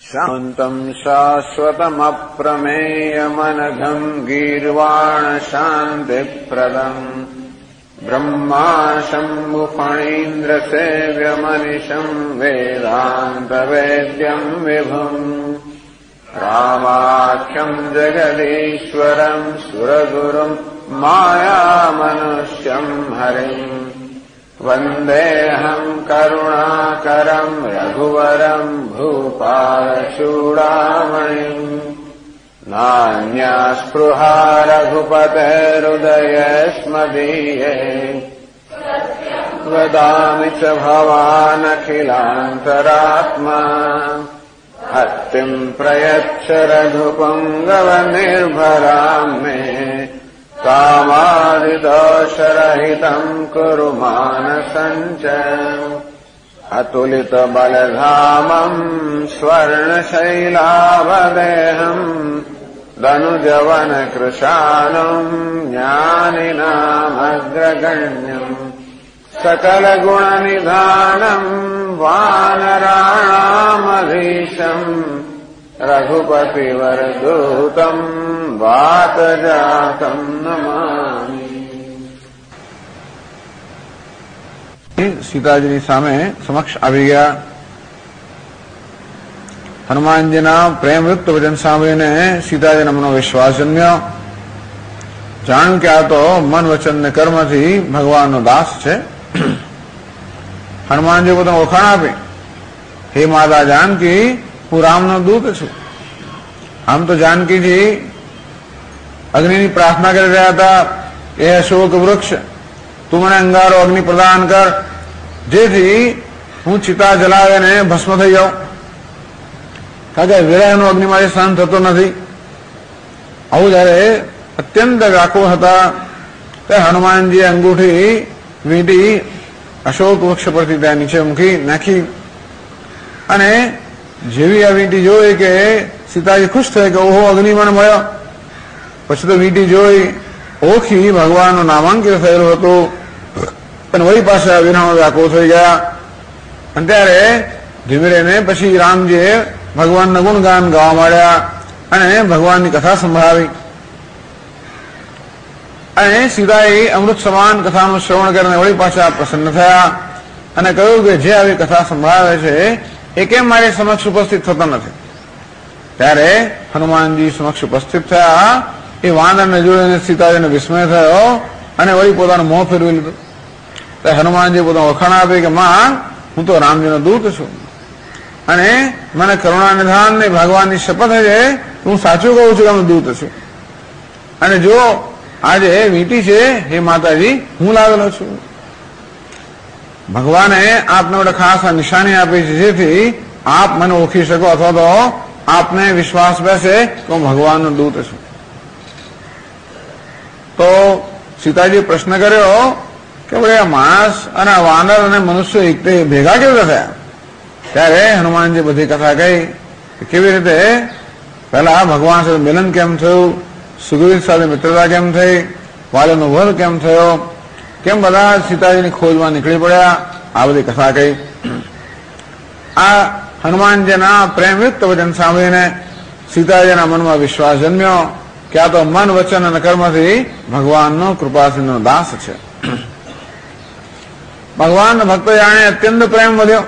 શાંતમ શાશ્વતમપ્રમેયમનઘં ગીર્વાણ શાંતિપ્રદમ બ્રહ્મા શંભુ ફણીન્દ્ર સેવ્યમનિશં વેદાંતવેદ્યં વિભું રામાખ્યં જગદીશ્વરં સુરગુરું માયામનુષ્યં હરિં વંદેહં કરુણાકરં રઘુવરં ભૂપાલચૂડામણિં નાન્યા સ્પૃહા રઘુપતેરુદયે સ્મદીયે વદામિ ચ ભવાનખિલાંતરાત્મા હત્તિં પ્રયચ્છ રઘુપુંગવનિર્ભરાં મે કામાદિદોષરહિतं કુરુ માનસં ચ અતુલિતબલધામં સ્વર્ણશૈલાવદેહં દનુજવનકૃશાનું જ્ઞાનિનામગ્રગણ્યં સકલગુણનિધાनं વાનરાણામધીશં રઘુપતિવરદૂतं વાતજાतं નમામિ. સીતાજીની સામે સમક્ષ આવી ગયા. હનુમાનજીના પ્રેમયુક્ત વચન સાંભળીને સીતાજીના મનો વિશ્વાસ જન્મ્યો. જાણ્યું કે આ તો મન વચન ને કર્મથી ભગવાનનો દાસ છે. હનુમાનજી પોતાને ઓળખાણ આપી, હે માતા જાનકી, હું રામનો દૂત છું. આમ તો જાનકીજી અગ્નિની પ્રાર્થના કરી રહ્યા હતા, એ અશોક વૃક્ષ તું મને અંગારો અગ્નિ પ્રદાન કર, જેથી હું ચિતા જલાવીને ભસ્મ થઈ જાઉં. કારણ કે વિરહનો અગ્નિ મારે સહન થતો નથી. આવું જયારે અત્યંત વ્યાકુળ હતા ત્યારે હનુમાનજીએ અંગૂઠી વીંટી અશોક વૃક્ષ પરથી ત્યાં નીચે મૂકી નાખી અને જેવી આ વીંટી જોઈ કે સીતાજી ખુશ થઈ કે ઓહો અગ્નિ મને મળ્યો. પછી તો વીંટી જોઈ ઓળખી ભગવાનનું નામાંકિત થયેલું હતું અને વળી પાછા વિરહમાં વ્યાકુળ થઈ ગયા. અને ત્યારે ધીમે રહીને પછી રામજીએ ભગવાનના ગુણગાન ગાવા માંડ્યા અને ભગવાનની કથા સંભળાવી. અને સીતાએ અમૃત સમાન કથાનું શ્રવણ કરીને વળી પાછા પ્રસન્ન થયા અને કહ્યું કે જે આવી કથા સંભળાવે છે એ કેમ મારી સમક્ષ ઉપસ્થિત થતા નથી. ત્યારે હનુમાનજી સમક્ષ ઉપસ્થિત થયા. એ વાનરને જોઈને સીતાજીને વિસ્મય થયો અને વળી પોતાનું મોં ફેરવી લીધું. ત્યારે હનુમાનજી પોતાનું વખાણ આપી કે માં, હું તો રામજીનો દૂત છું અને મને કરુણા નિધાન ને ભગવાનની શપથ છે, હું સાચું કહું છું કે હું દૂત છું. અને જો આજે વીંટી છે હે માતાજી, હું લાવેલો છું. ભગવાને આપને માટે ખાસ આ નિશાની આપી છે, જેથી આપ મને ઓળખી શકો અથવા તો આપને વિશ્વાસ બેસે કે હું ભગવાનનો દૂત છું. તો સીતાજી પ્રશ્ન કર્યો કે ભાઈ આ માણસ અને વાનર અને મનુષ્ય એક ભેગા કેવી રીતે થયા? ત્યારે હનુમાનજી બધી કથા કહી કેવી રીતે પહેલા ભગવાન સાથે મિલન કેમ થયું, સુગ્રીવ સાથે મિત્રતા કેમ થઈ, વાલીનો વધ કેમ થયો, કેમ બધા સીતાજીની ખોજમાં નીકળી પડ્યા, આ બધી કથા કહી. આ હનુમાનજીના પ્રેમયુક્ત વચન સાંભળીને સીતાજીના મનમાં વિશ્વાસ જન્મ્યો કે આ તો મન વચન અને કર્મથી ભગવાનનો કૃપાસિંહનો દાસ છે. ભગવાન ભક્તો જાણે અત્યંત પ્રેમ વધ્યો.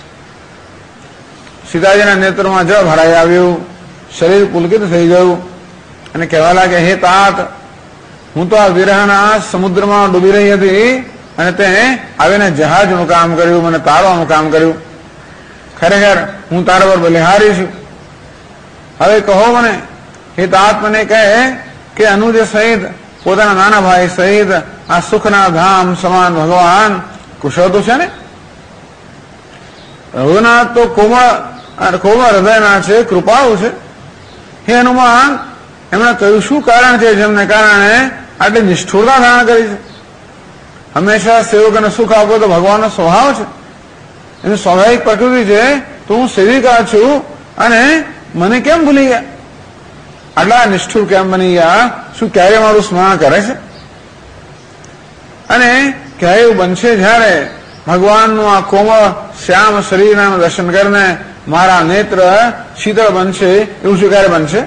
સીતાજીના નેત્રમાં જળ ભરાઈ આવ્યું, શરીર પુલકિત થઈ ગયું અને કહેવા લાગે, હે તાત, હું તો આ વિરહના સમુદ્રમાં ડૂબી રહી હતી અને તે આવીને જહાજનું કામ કર્યું, મને તારવાનું કામ કર્યું. ખરેખર હું તારા પર બલિહારી છું. હવે કહો મને, હે તાત મને કહે કે અનુજ સહિત પોતાના નાના ભાઈ સહિત આ સુખના ધામ સમાન ભગવાન કુશળ તો છે ને? રઘુનાથ તો કોમળ હૃદયના છે, કૃપાળુ છે. હે હનુમાન, એમણે કહ્યું શું કારણ છે જેમને કારણે આટલી નિષ્ઠુરતા ધારણ કરી છે? હંમેશા સેવકોને સુખ આપવો તો ભગવાનનો સ્વભાવ છે, એની સ્વાભાવિક પ્રકૃતિ છે. તો હું સેવિકા છું અને મને કેમ ભૂલી ગયા? આટલા નિષ્ઠુર કેમ બની ગયા? શું ક્યારે મારું સ્મરણ કરે છે? અને ક્યારે એવું બનશે જયારે ભગવાનનું આ કોમળ શ્યામ શરીરના દર્શન કરીને મારા નેત્ર શીતળ બનશે, એવું શું ક્યારે બનશે?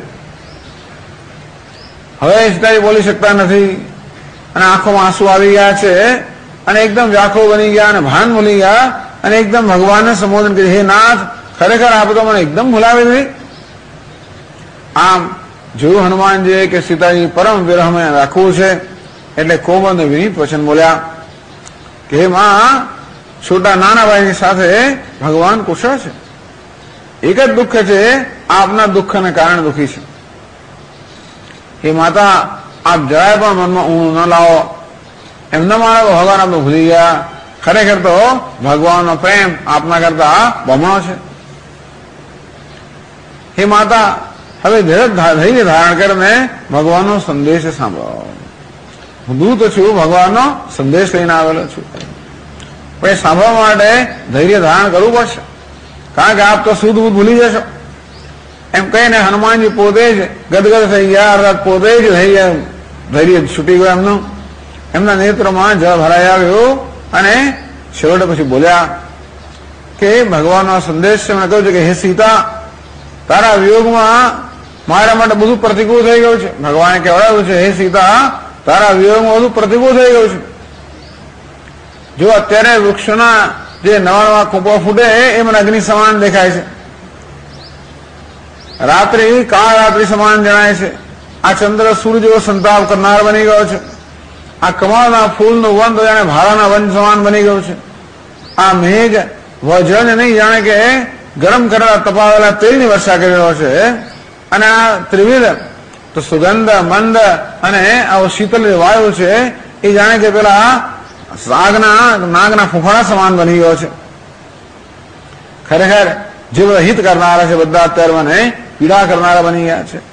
હવે સીતાજી બોલી શકતા નથી અને આંખોમાં આંસુ આવી ગયા છે અને એકદમ વ્યાકુળ બની ગયા અને ભાન ભૂલી ગયા અને એકદમ ભગવાનને સંબોધન કર્યું, હે નાથ, ખરેખર આપ તો મને એકદમ ભૂલાવી દીધી. આમ જોયું હનુમાનજી કે સીતાજી પરમ વિરહમાં રાખવું છે એટલે કોમળ અને વિનીત વચન બોલ્યા કે હે માં, છોટા નાના ભાઈની સાથે ભગવાન કુશળ છે. એક જ દુઃખ છે, આપના દુઃખને કારણે દુઃખી છે. હે માતા, આપ જરાય પણ મનમાં ઊંઘ ન લાવો. એમના મારા ભગવાન આપણે ભૂલી ગયા. ખરેખર તો ભગવાનનો પ્રેમ આપના કરતા બમણો છે. હે માતા, હવે ધૈર્ય ધારણ કરીને ભગવાનનો સંદેશ સાંભળો. હું દૂત છું, ભગવાનનો સંદેશ લઈને આવેલો છું. પણ એ સાંભળવા માટે ધૈર્ય ધારણ કરવું પડશે, કારણ કે આપ તો શુદ્ધ બુદ્ધ ભૂલી જશો. એમ કહીને હનુમાનજી પોતે જ ગદગદ થઈ ગયા, અર્થાત પોતે જ ધૈર્ય છૂટી ગયું એમનું. એમના નેત્રમાં જળ ભરાઈ આવ્યું અને છેવટે પછી બોલ્યા કે ભગવાનનો સંદેશ છે. એમણે કહ્યું છે કે હે સીતા, તારા વિયોગમાં મારા માટે બધું પ્રતિકૂળ થઈ ગયું છે. ભગવાને કહેવાયું છે, હે સીતા, તારા વિયોગમાં બધું પ્રતિકૂળ થઈ ગયું છે. જો અત્યારે વૃક્ષોના જે નવા નવા કૂંપા ફૂટે એ મને અગ્નિ સમાન દેખાય છે. રાત્રિ કાળ રાત્રિ સમાન જણાય છે. આ ચંદ્ર સૂર્ય જેવો સંતાપ કરનાર બની ગયો છે. આ કમળના ફૂલનું વન તો જાણે ભારાના વન સમાન બની ગયું છે. આ મેઘ વજન નહીં, જાણે કે ગરમ કરેલા તપાવેલા તેલની વર્ષા કરી રહ્યો છે. અને આ ત્રિવિધ તો સુગંધ મંદ અને આવો શીતળ વાયુ છે એ જાણે કે પેલા નાગના ફૂફાડા સમાન બની ગયો છે. ખરેખર જે બધા હિત કરનારા છે બધા અત્યારે મને પીડા કરનારા બની ગયા છે.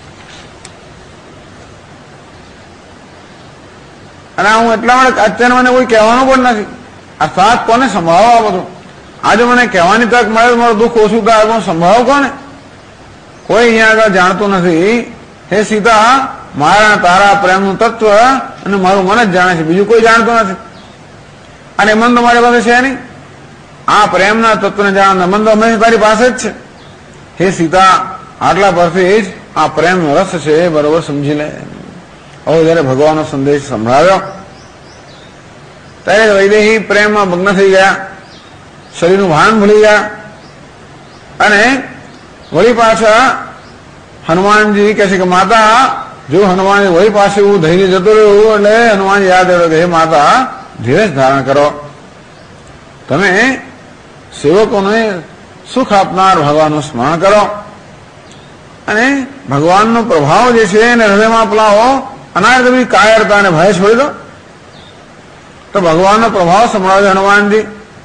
અને હું એટલા માટે અત્યારે મને કોઈ કહેવાનું પણ નથી. આ સાથ કોને સંભાળો? આ બધું આજે મને કહેવાની તક મળે, મારું દુઃખ ઓછું થાય, પણ સંભાળો કોને? કોઈ અહીંયા આગળ જાણતું નથી. હે સીતા, મારા તારા પ્રેમનું તત્વ અને મારું મન જ જાણે છે, બીજું કોઈ જાણતું નથી. અને મન તો મારી પાસે છે નહીં. આ પ્રેમના તત્વને જાણવા મન તો હંમેશા તારી પાસે જ છે. હે સીતા, આટલા પરથી જ આ પ્રેમનો રસ છે એ બરોબર સમજી લે. હવે જયારે ભગવાનનો સંદેશ સંભળાવ્યો ત્યારે વૈદેહી પ્રેમમાં મગ્ન થઈ ગયા, શરીરનું ભાન ભૂલી ગયા. અને વળી પાછા હનુમાનજી કહે છે કે માતા, જો હનુમાનજી વળી પાસે એવું ધૈર્ય જતું રહ્યું એટલે હનુમાનજી યાદ આવ્યો કે હે માતા, ધીરજ ધારણ કરો. તમે સેવકોને સુખ આપનાર ભગવાનનું સ્મરણ કરો અને ભગવાનનો પ્રભાવ જે છે એને હૃદયમાં અપનાવો. અનાર્ગમી કાયરતા અને ભય છોડી દો. તો ભગવાનનો પ્રભાવ સંભળાવે હનુમાનજી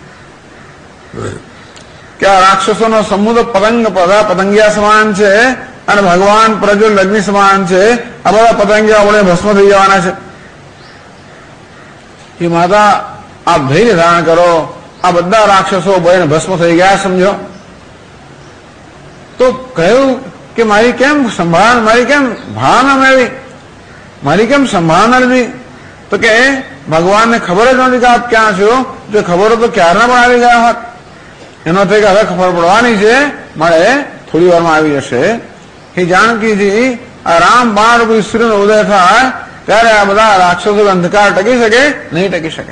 કે આ રાક્ષસોનો સમૂહ પતંગ પતંગિયા સમાન છે અને ભગવાન પ્રજ્વલ અગ્નિ સમાન છે. આ બધા પતંગિયા વડે ભસ્મ થઈ જવાના છે. એ માતા, આપ ધૈર્ય ધારણ કરો. આ બધા રાક્ષસો બળીને ભસ્મ થઈ ગયા સમજો. તો કહ્યું કે મારી કેમ સંભાળ, મારી કેમ ભાવના મેળવી, મારી કેમ સંભાળના લીધી? તો કે ભગવાનને ખબર જ નથી કે આપ ક્યાં છો. જો ખબર હોય તો ક્યારના પણ આવી ગયા હોત. એનો થઈ કે હવે ખબર પડવાની છે, મળે થોડી વારમાં આવી જશે. એ જાનકીજી આ રામ બાણ રૂપી સૂર્યનો ઉદય થાય ત્યારે આ બધા રાક્ષસો અંધકાર ટકી શકે નહીં, ટકી શકે.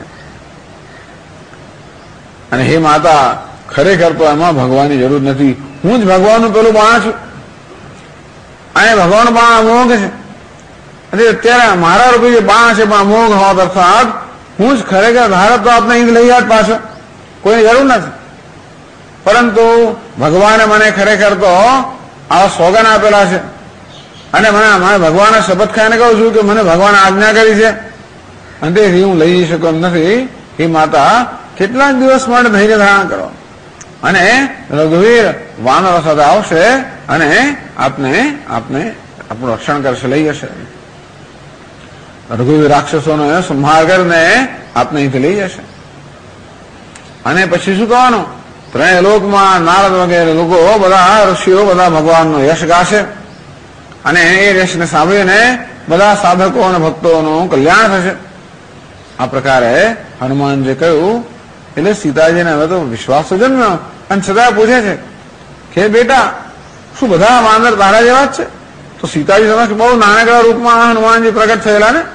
અને હે માતા, ખરેખર તો એમાં ભગવાનની જરૂર નથી. હું જ ભગવાનનું પેલું બાણ છું અને ભગવાન બાણ અમોઘ છે. અત્યારે મારા રૂપી જે બાણ છે પણ અમોઘ હોત, અર્થાત હું જ ખરેખર ભારત તો આપને અહીં લઈ જાત પાછો, કોઈની જરૂર નથી. પરંતુ ભગવાને મને ખરેખર તો આવા સોગન આપેલા છે અને મને ભગવાને શપથ ખાઈને કહું છું કે મને ભગવાને આજ્ઞા કરી છે અને તેથી હું લઈ જઈ શકું એમ નથી. એ માતા, કેટલાક દિવસ માટે ધૈર્ય ધારણ કરો અને રઘુવીર વાનરો સાથે આવશે અને આપને આપણું રક્ષણ કરશે, લઈ જશે. રઘુવીર રાક્ષસોનો સંહાર કરીને આપને અહીંથી લઈ જશે. અને પછી શું કહેવાનું? ત્રણેય લોકમાં નારદ વગેરે લોકો બધા ઋષિઓ બધા ભગવાનનો યશ ગાશે અને એ યશને સાંભળીને બધા સાધકો અને ભક્તોનું કલ્યાણ થશે. આ પ્રકારે હનુમાનજી કહ્યું એટલે સીતાજીને હવે તો વિશ્વાસ તો જન્મ્યો અને છતાં પૂછે છે કે બેટા શું બધા વાનર તારા જેવા જ છે? તો સીતાજી સમક્ષ બહુ નાનકડા રૂપમાં હનુમાનજી પ્રગટ થયેલા ને.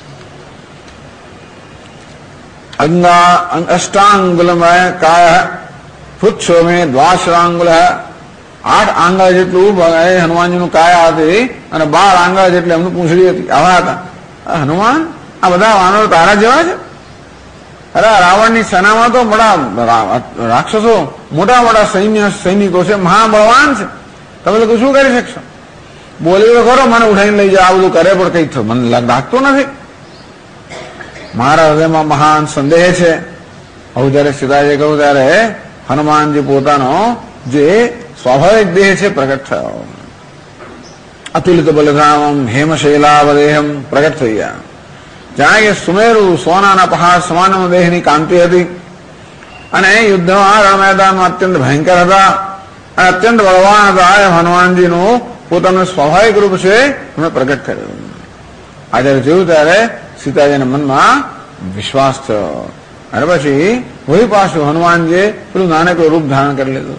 અષ્ટાંગુલ કાય પુચ્છો મેં દ્વાસરાંગુલ 8 આંગળ જેટલું હનુમાનજીનું કાયા હતી અને 12 આંગળ જેટલી એમનું પૂંછડી હતી. આવા હતા. હનુમાન આ બધા વાનરો તારા જેવા છે? અરે રાવણની સેનામાં તો મોટા રાક્ષસો મોટા મોટા સૈનિકો છે, મહાબળવાન છે. તમે લોકો શું કરી શકશો? બોલી તો ખરો મને ઉઠાઈને લઈ જાય, આ બધું કરે પણ કઈ મને લાગતું નથી. મારા હૃદયમાં મહાન સંદેહ છે. આવું જયારે સીતાજીએ કહ્યું ત્યારે હનુમાનજી પોતાનો જે સ્વાભાવિક દેહ છે પ્રગટ થયો. અતુલિત બલધામમ હેમશૈલાવદેહમ પ્રગટ થઈ ગયા. જાણે કે સુમેરુ સોનાના પહાડ સમાન દેહની કાંતિ હતી અને યુદ્ધમાં રણ મેદાનમાં અત્યંત ભયંકર હતા અને અત્યંત બળવાન હતા. હનુમાનજીનું પોતાનું સ્વાભાવિક રૂપ છે એમણે પ્રગટ કર્યું. આ જયારે જોયું ત્યારે સીતાજીના મનમાં વિશ્વાસ થયો અને પછી વળી પાછું હનુમાનજીએ પેલું નાનકડું રૂપ ધારણ કરી લીધું.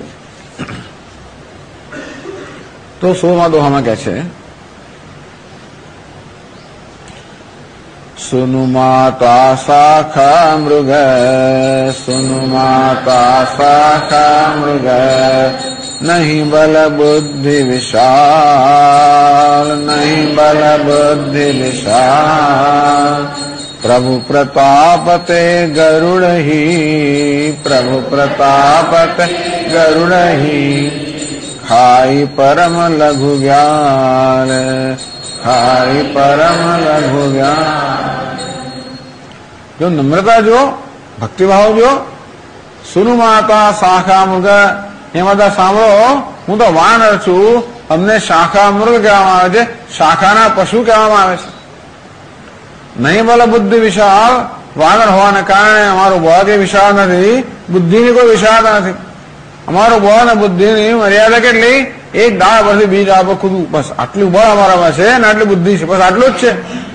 તો 16મા દોહામાં કહે છે, સુનુ માતા શાખા મૃગ, સુનુ માતા શાખા મૃગ, નહીં બલ બુદ્ધિ વિશાલ, નહીં બલ બુદ્ધિ વિશાલ, પ્રભુ પ્રતાપતે ગરુડહી, પ્રભુ પ્રતાપતે ગરુડહી, ખાઈ પરમ લઘુ વ્યાલ, ખાઈ પરમ લઘુ વ્યાલ. જો નમ્રતા જો, ભક્તિભાવ જો. સુનુ માતા શાખા મૃગ, એમાં સાંભળો હું તો વાનર છું, અમને શાખા મૃગ કહેવામાં આવે છે, શાખાના પશુ કહેવામાં આવે છે. નહીં બોલે બુદ્ધિ વિશાળ, વાનર હોવાને કારણે અમારું બળ કે વિશાળ નથી, બુદ્ધિની કોઈ વિશાળતા નથી. અમારું બળ અને બુદ્ધિની મર્યાદા કેટલી? એક દાળ પરથી બીજ આપો ખુદું, બસ આટલું બળ અમારામાં છે અને આટલી બુદ્ધિ છે, બસ આટલું જ છે.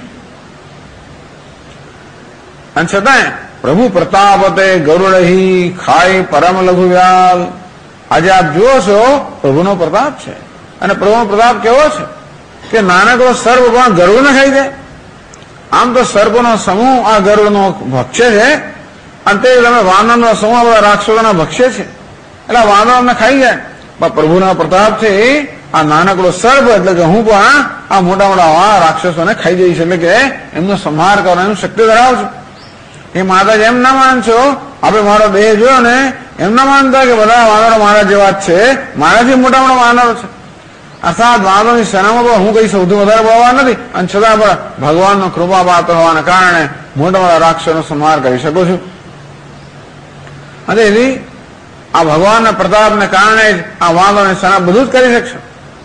અને છતાંય પ્રભુ પ્રતાપતે ગરુડહી, ખાઈ પરમ લઘુ વ્યાલ. આજે આપ જુઓ છો પ્રભુનો પ્રતાપ છે. અને પ્રભુનો પ્રતાપ કેવો છે કે નાનકડો સર્પ પણ ગરુડને ખાઈ જાય. આમ તો સર્પનો સમૂહ આ ગરુડનો ભક્ષ્ય છે અને તે તમે વાનરનો સમૂહ બધા રાક્ષસોના ભક્ષ્ય છે, એટલે વાનર અમને ખાઈ જાય. પણ પ્રભુના પ્રતાપથી આ નાનકડો સર્પ એટલે કે હું પણ આ મોટા મોટા રાક્ષસોને ખાઈ જઈશ, એટલે કે એમનો સંહાર કરવાની શક્તિ ધરાવું છું. એ માતાજી એમ ના માનશો, આપણે મારો દેહ જોયો ને એમ ના માનતા કે બધા વાનરો મારા જેવા જ છે, મારાથી મોટા મોટા વાનરો છે. અર્થાત વાનરોની સેનામાં પણ હું કઈ સૌથી વધારે બળવાન નથી અને છતાં પણ ભગવાનનો કૃપા પાત્ર હોવાના કારણે મોટા મોટા રાક્ષસોનો સંહાર કરી શકું છું. અને એની આ ભગવાનના પ્રતાપને કારણે જ આ વાનરોની સેના બધું જ કરી શકશે.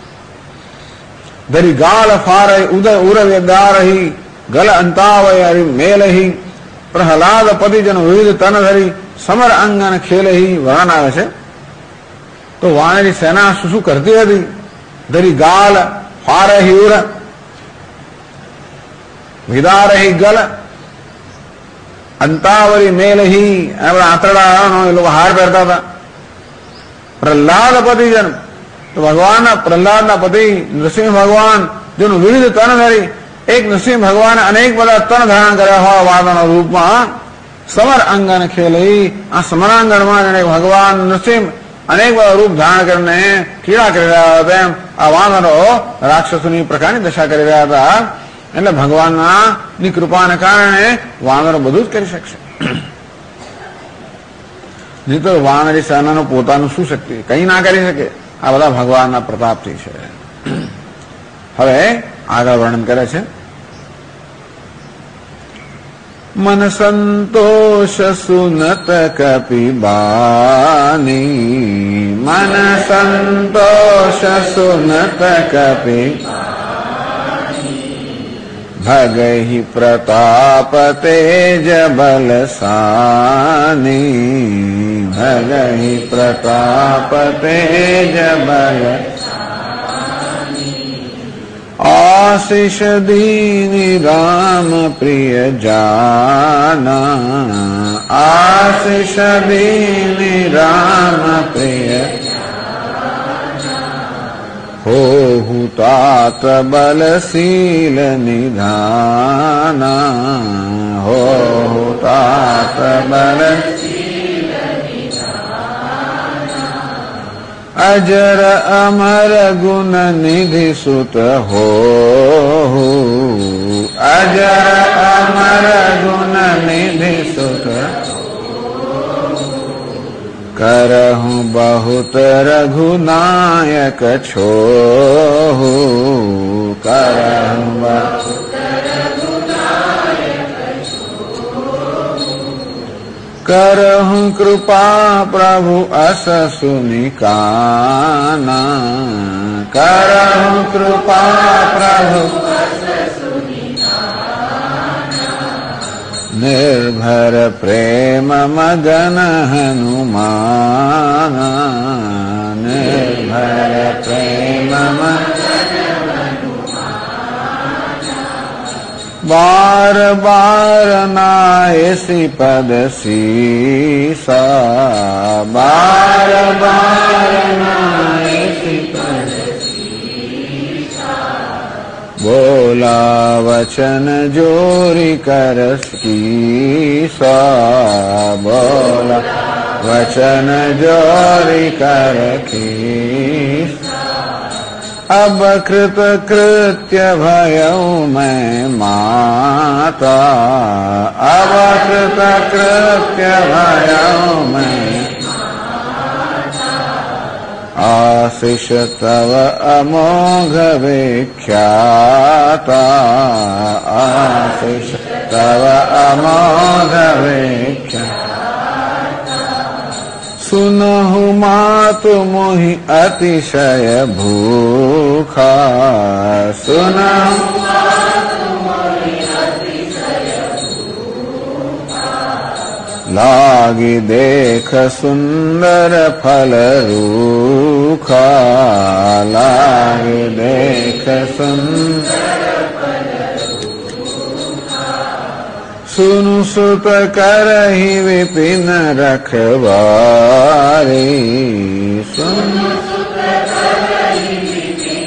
ધરી ગાલ ફારહી ઉદય ઉરવ્ય દારહી, ગલ અંતાવય હરિ મેલહી, પ્રહલાદ પતિજન વિવિધ તન ધરી, સમર અંગન ખેલહી. વર્ણન આવે છે. તો વાનરી સેના શું શું કરતી હતી? ધરી ગાલ ફારહી ઉર, વિદારહી ગલ, અંતાવરી મેલહી, આપણા આંતરડાનો એ લોકો હાર પહેરતા હતા. પ્રહલાદ પતિજન, તો ભગવાનના પ્રહલાદના પતિ નરસિંહ ભગવાન જેનું વિવિધ તન ધરી, એક નરસિંહ ભગવાન અનેક બધા તન ધારણ કર્યા હોય વાનરના રૂપમાં. સમર અંગન ખેલહી, આ સમરાંગણમાં જેને ભગવાન નરસિંહ અનેક બધા રૂપ ધારણ કરીને ક્રીડા કરી રહ્યા હતા, એમ આ વાનરો રાક્ષસોની પ્રકારની દશા કરી રહ્યા હતા. એટલે ભગવાનના ની કૃપાને કારણે વાનરો બધું જ કરી શકશે. નહીં તો વાનરી સેનાનું પોતાનું શું શક્તિ? કઈ ના કરી શકે. આ બધા ભગવાનના પ્રતાપથી છે. હવે આગળ વર્ણન કરે છે. મન સંતોષ સુનત કપિબાની, મન સંતોષ સુનત કપિ, ભગહિ પ્રતાપ તેજ બલસાની, ભગહિ પ્રતાપ તેજ બલ, આશિષ દીની રામ પ્રિય જાના, આશિષ દીની રામ પ્રિય, हो तात बलशील निधाना, हो तात बलशील निधाना, अजर अमर गुण निधि सुत हो, अजर अमर गुण निधि सुत करहूं बहुत रघुनायक छोहु, करहूं बहुत रघुनायक छोहु, करहूं कृपा प्रभु अस सुनिकाना, करहूं कृपा प्रभु निर्भर प्रेम मगन हनुमान, निर्भर प्रेम मगन हनुमान, बार बार नायसी पद सीसा, बार बार नायसी पद सीसा, बोला वचन जोरी कर कीसा, बोला वचन जोरी कर कीसा, अब कृत कृत्य भयऊ मैं माता, अब कृत कृत्य भयऊ मैं आशीष तव अमोघ विख्याता, आशीष तव अमोघ विख्याता, सुनहु मातु मोहि अतिशय भूखा, सुनहु मातु मोहि अतिशय भूखा, लागी देख सुंदर फल रूखा, लागी देख सुंदर फल रूखा, सुनु सुत करहि विपिन रखवारी, सुनु सुत करहि विपिन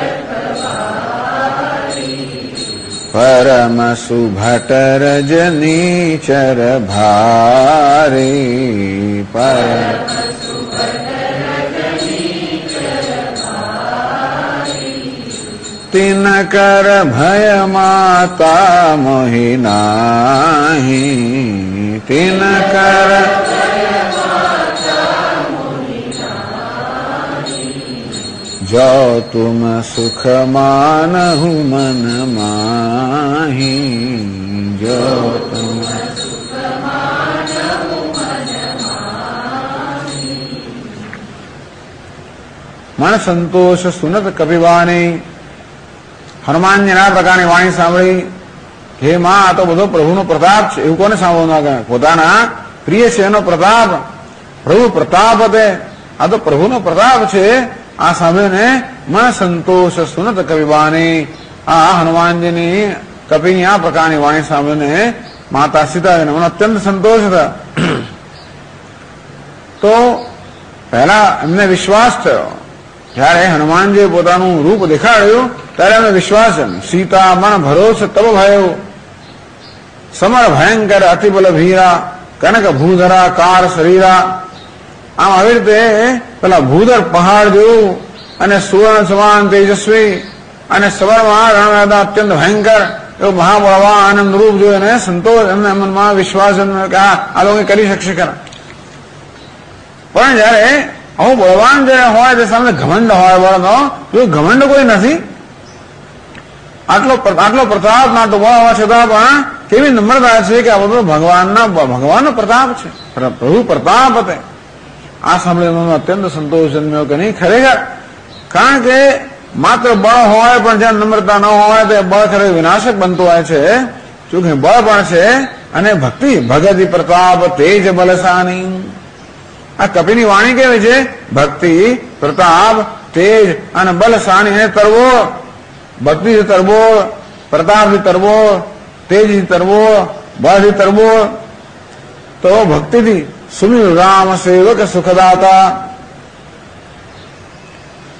रखवारी, परम सुभट रजनीचर भारी, परम सुभट रजनीचर भारी, तिन कर भय माता मोहि नाहि, तिन कर भय माता मोहि नाहि, जो तुम सुख मानहु मन माहि, जो तुम सुख मानहु मन माहि, मन संतोष सुनत कपिवाणी, હનુમાનજી આ પ્રકારની વાણી સાંભળી, હે માં આ તો બધો પ્રભુનો પ્રતાપ છે. એવું કોને સાંભળવું? પોતાના પ્રિય છે એનો પ્રતાપ, પ્રભુ પ્રતાપ હતે, આ તો પ્રભુનો પ્રતાપ છે. આ સાંભળીને મન સંતોષ સુનત કવિવાણી, આ હનુમાનજીની કપિની આ પ્રકારની વાણી સાંભળીને માતા સીતાજીને મને અત્યંત સંતોષ હતા. તો પહેલા એમને વિશ્વાસ થયો, જ્યારે હનુમાનજીએ પોતાનું રૂપ દેખાડ્યું ત્યારે એમને વિશ્વાસ સીતા મન ભરોસ તબ ભયો, સમર ભયંકર અતિબલ ભીરા, કનક ભૂધરા કાર શરીરા. આમ આવી રીતે પેલા ભૂધર પહાડ જેવું અને સુવર્ણ સમાન તેજસ્વી અને સબરમાં રણદાદા અત્યંત ભયંકર એવું મહાબળવા આનંદ રૂપ જોઈને સંતોષ એમના મનમાં વિશ્વાસ કે આ લોકો કરી શકશે ખરા. પણ જયારે આવું બળવાન જયારે હોય તે સામે ઘમંડ હોય બળનો, જો ઘમંડ કોઈ નથી, આટલો પ્રતાપ ના તો હોવા છતાં પણ કેવી નમ્રતા છે કે આ બધો ભગવાનનો પ્રતાપ છે, પ્રભુ પ્રતાપ હતે. આ સાંભળીને અત્યંત સંતોષ જન્મ્યો કે નહીં ખરેખર, કારણ કે માત્ર બળ હોય પણ જ્યાં નમ્રતા ન હોય તો બળ ખરેખર વિનાશક બનતું હોય છે. જોકે બળ પણ છે અને ભક્તિ, ભગતિ પ્રતાપ તેજ બલશાની. આ કપિની વાણી કેવી છે? ભક્તિ, પ્રતાપ, તેજ અને બલશાની. એને તરવો, ભક્તિથી તરવો, પ્રતાપથી તરવો, તેજથી તરવો, બળથી તરવો. તો ભક્તિથી સુમિર રામ સેવક સુખદાતા.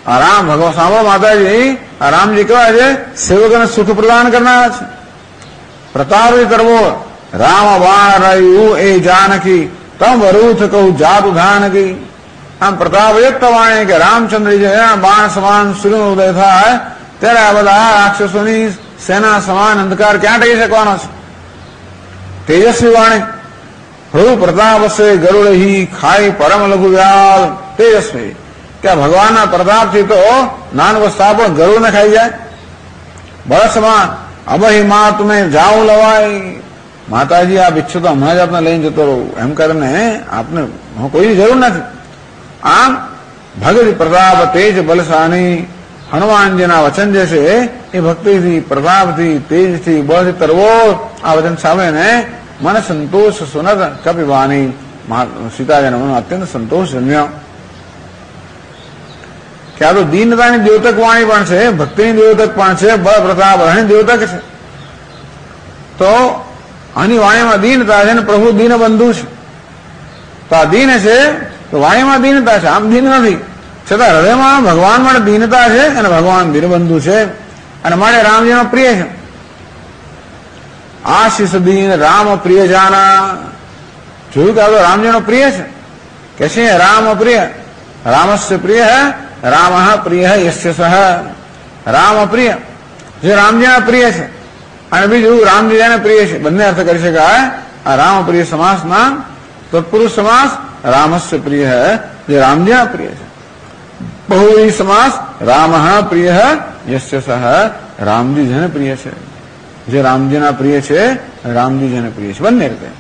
આ રામ ભગવાન સાંભળો માતાજી, આ રામજી કેવા છે? સેવકોને સુખ પ્રદાન કરનારા છે. પ્રતાપ કરવો રામ બાણ રહ્યું એ જાનકી તમ વરુથ કહું જાત ધાનકી. આમ પ્રતાપ વ્યક્ત વાણી કે રામચંદ્રજી છે બાણ સમાન સૂર્યનો ઉદય થાય ત્યારે આ બધા રાક્ષસોની સેના સમાન અંધકાર ક્યાં ટકી શકવાનો છે? તેજસ્વી વાણી હૃ પ્રતાપ સે ગરુડ હી ખાઈ પરમ લઘુ વ્યાલ. તેજસ્વી કે ભગવાનના પ્રતાપથી તો નાનું વસ્તા પણ ગરુડને ખાઈ જાય. બળ સમાન અબહી માં તમે જાઉં લવાય. માતાજી આપ ઈચ્છો તો હમણાં જ આપને લઈને જતો રહું એમ કરીને આપને કોઈની જરૂર નથી. આમ ભગત પ્રતાપ તેજ બલશાની હનુમાનજીના વચન જે છે એ ભક્તિથી, પ્રતાપથી, તેજથી, બળથી તરવો. આ વચન સાંભળીને મને સંતોષ સુનત કપિવાની સીતાજીના મનમાં અત્યંત સંતોષ જમ્યો કે આ તો દીનતાની દ્યોતક વાણી પણ છે, ભક્તિની દ્યોતક પણ છે, બળ પ્રતાપ રહણી દ્યોતક છે. તો આની વાણીમાં દીનતા છે ને પ્રભુ દીન બંધુ છે. તો આ દીન છે તો વાણીમાં દીનતા છે, આમ દીન નથી. છતાં હૃદયમાં ભગવાન માટે દીનતા છે અને ભગવાન દીનબંધુ છે અને માટે રામજીનો પ્રિય છે. આશીષ દીન રામ પ્રિય જાના. જોયું કે આ તો રામજીનો પ્રિય છે. કે છે રામ પ્રિય, રામસ્ય પ્રિય રામ પ્રિય યસ્ય સહ. રામ પ્રિય જે રામજીના પ્રિય છે અને બીજું રામજીને પ્રિય છે. બંને અર્થ કરી શકાય. આ રામ પ્રિય સમાસના તત્પુરુષ સમાસ રામસ્ય પ્રિય જે રામજીના પ્રિય છે. બહુવ્રીહી સમાસ રામ પ્રિય યસ્ય સહ. રામજી જેને પ્રિય છે, જે રામજીના પ્રિય છે, રામજી જેને પ્રિય છે. બંને રીતે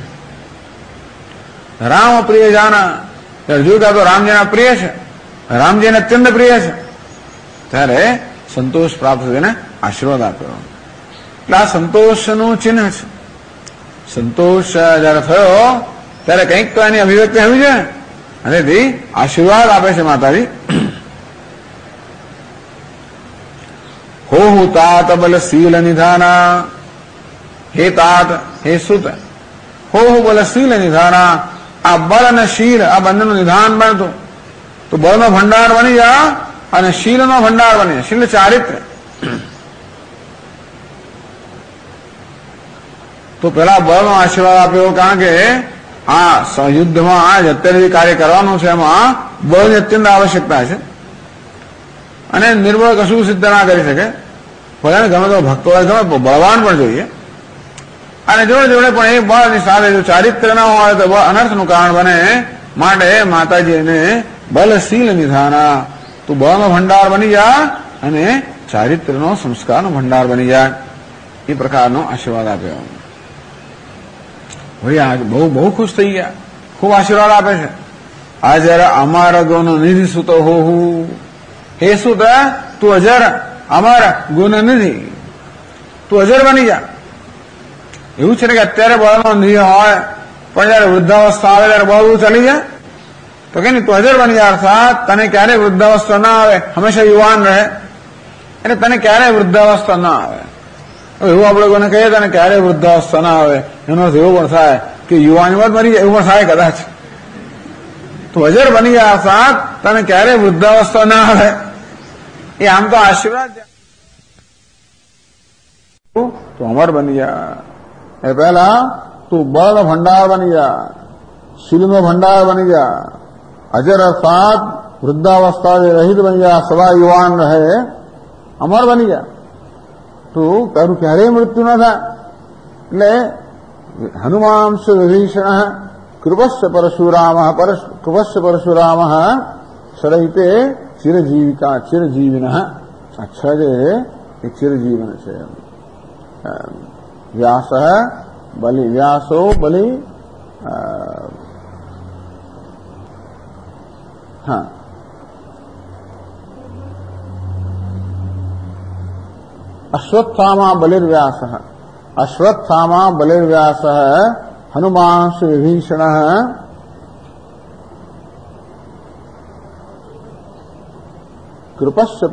રામ પ્રિય જાના. ત્યારે જોયું કે તો રામજીના પ્રિય છે, રામજીને અત્યંત પ્રિય છે, ત્યારે સંતોષ પ્રાપ્ત થઈને આશીર્વાદ આપ્યો. એટલે આ સંતોષનું ચિહ્ન છે. સંતોષ જયારે થયો ત્યારે કંઈક તો એની અભિવ્યક્તિ આવી છે અને તે આશીર્વાદ આપે છે માતાજી. હો તાત બલ શીલ નિધાના. હે તાત, હે સુત, હો બલ શીલ નિધાના. આ બળ અને શીલ આ બંનેનું નિધાન બનતું તો બળનો ભંડાર બની જા અને શીલનો ભંડાર બની જાય. શીલ ચારિત્ર્ય. તો પેલા બળનો આશીર્વાદ આપ્યો કારણ કે આ યુદ્ધમાં અત્યારે જે કાર્ય કરવાનું છે એમાં બળની અત્યંત આવશ્યકતા છે અને નિર્બળ કશું સિદ્ધ ના કરી શકે. ભલે ગમે તો ભક્તો હોય, ગમે બળવાન પણ જોઈએ. અને જોડે જોડે પણ એ બળની સાથે જો ચારિત્ર્ય ના હોય તો બળ અનર્થનું કારણ બને. માટે માતાજીને બલશીલ નિધાના. તું બળનો ભંડાર બની જા અને ચારિત્ર્યનો સંસ્કારનો ભંડાર બની જાય. એ પ્રકારનો આશીર્વાદ આપ્યો. ભાઈ આજ બહુ ખુશ થઈ ગયા, ખૂબ આશીર્વાદ આપે છે. આ જયારે અમાર ગુણ નિધિ સુત હોવું. હે સુત, તું અજર અમાર ગુણ નિધિ, તું અજર બની જા. એવું છે ને કે અત્યારે બળનો નિધિ હોય પણ જયારે વૃદ્ધાવસ્થા આવે ત્યારે બળ ચાલી જાય તો કે નહીં, તું અજર બની જા. અર્થાત તને ક્યારેય વૃદ્ધાવસ્થા ના આવે, હંમેશા યુવાન રહે. એટલે તને ક્યારેય વૃદ્ધાવસ્થા ના આવે. એવું આપણે કોઈને કહીએ તને ક્યારેય વૃદ્ધાવસ્થા ના આવે એનો અર્થ એવો પણ થાય કે યુવાનીમાં જ મરી જાય, એવું પણ થાય કદાચ. તું અજર બની જાય અર્થાત તને ક્યારેય વૃદ્ધાવસ્થા ના આવે. એ આમ તો આશીર્વાદ. તું અમર બની જા. એ પહેલા તું બળનો ભંડાર બની જા, શીલનો ભંડાર બની જા. અજર અર્થાત વૃદ્ધાવસ્થા રહિત બની જા, સદા યુવાન રહે, અમર બની જા. તું તારું ક્યારેય મૃત્યુ ન થાય. એટલે હનુમાંશ વિભીષણ કૃપસ્ય પરશુરામ સદૈતે ચિરજીવિકા ચિરજીવિન. અક્ષર એ ચિરજીવન છે. વ્યાસો બલિ હા અશ્વત્થામા બલિર્વ્યાસ. અશ્વત્થામા બલિર્વ્યાસ હનુમાંશ વિભીષણ કૃપસ્ય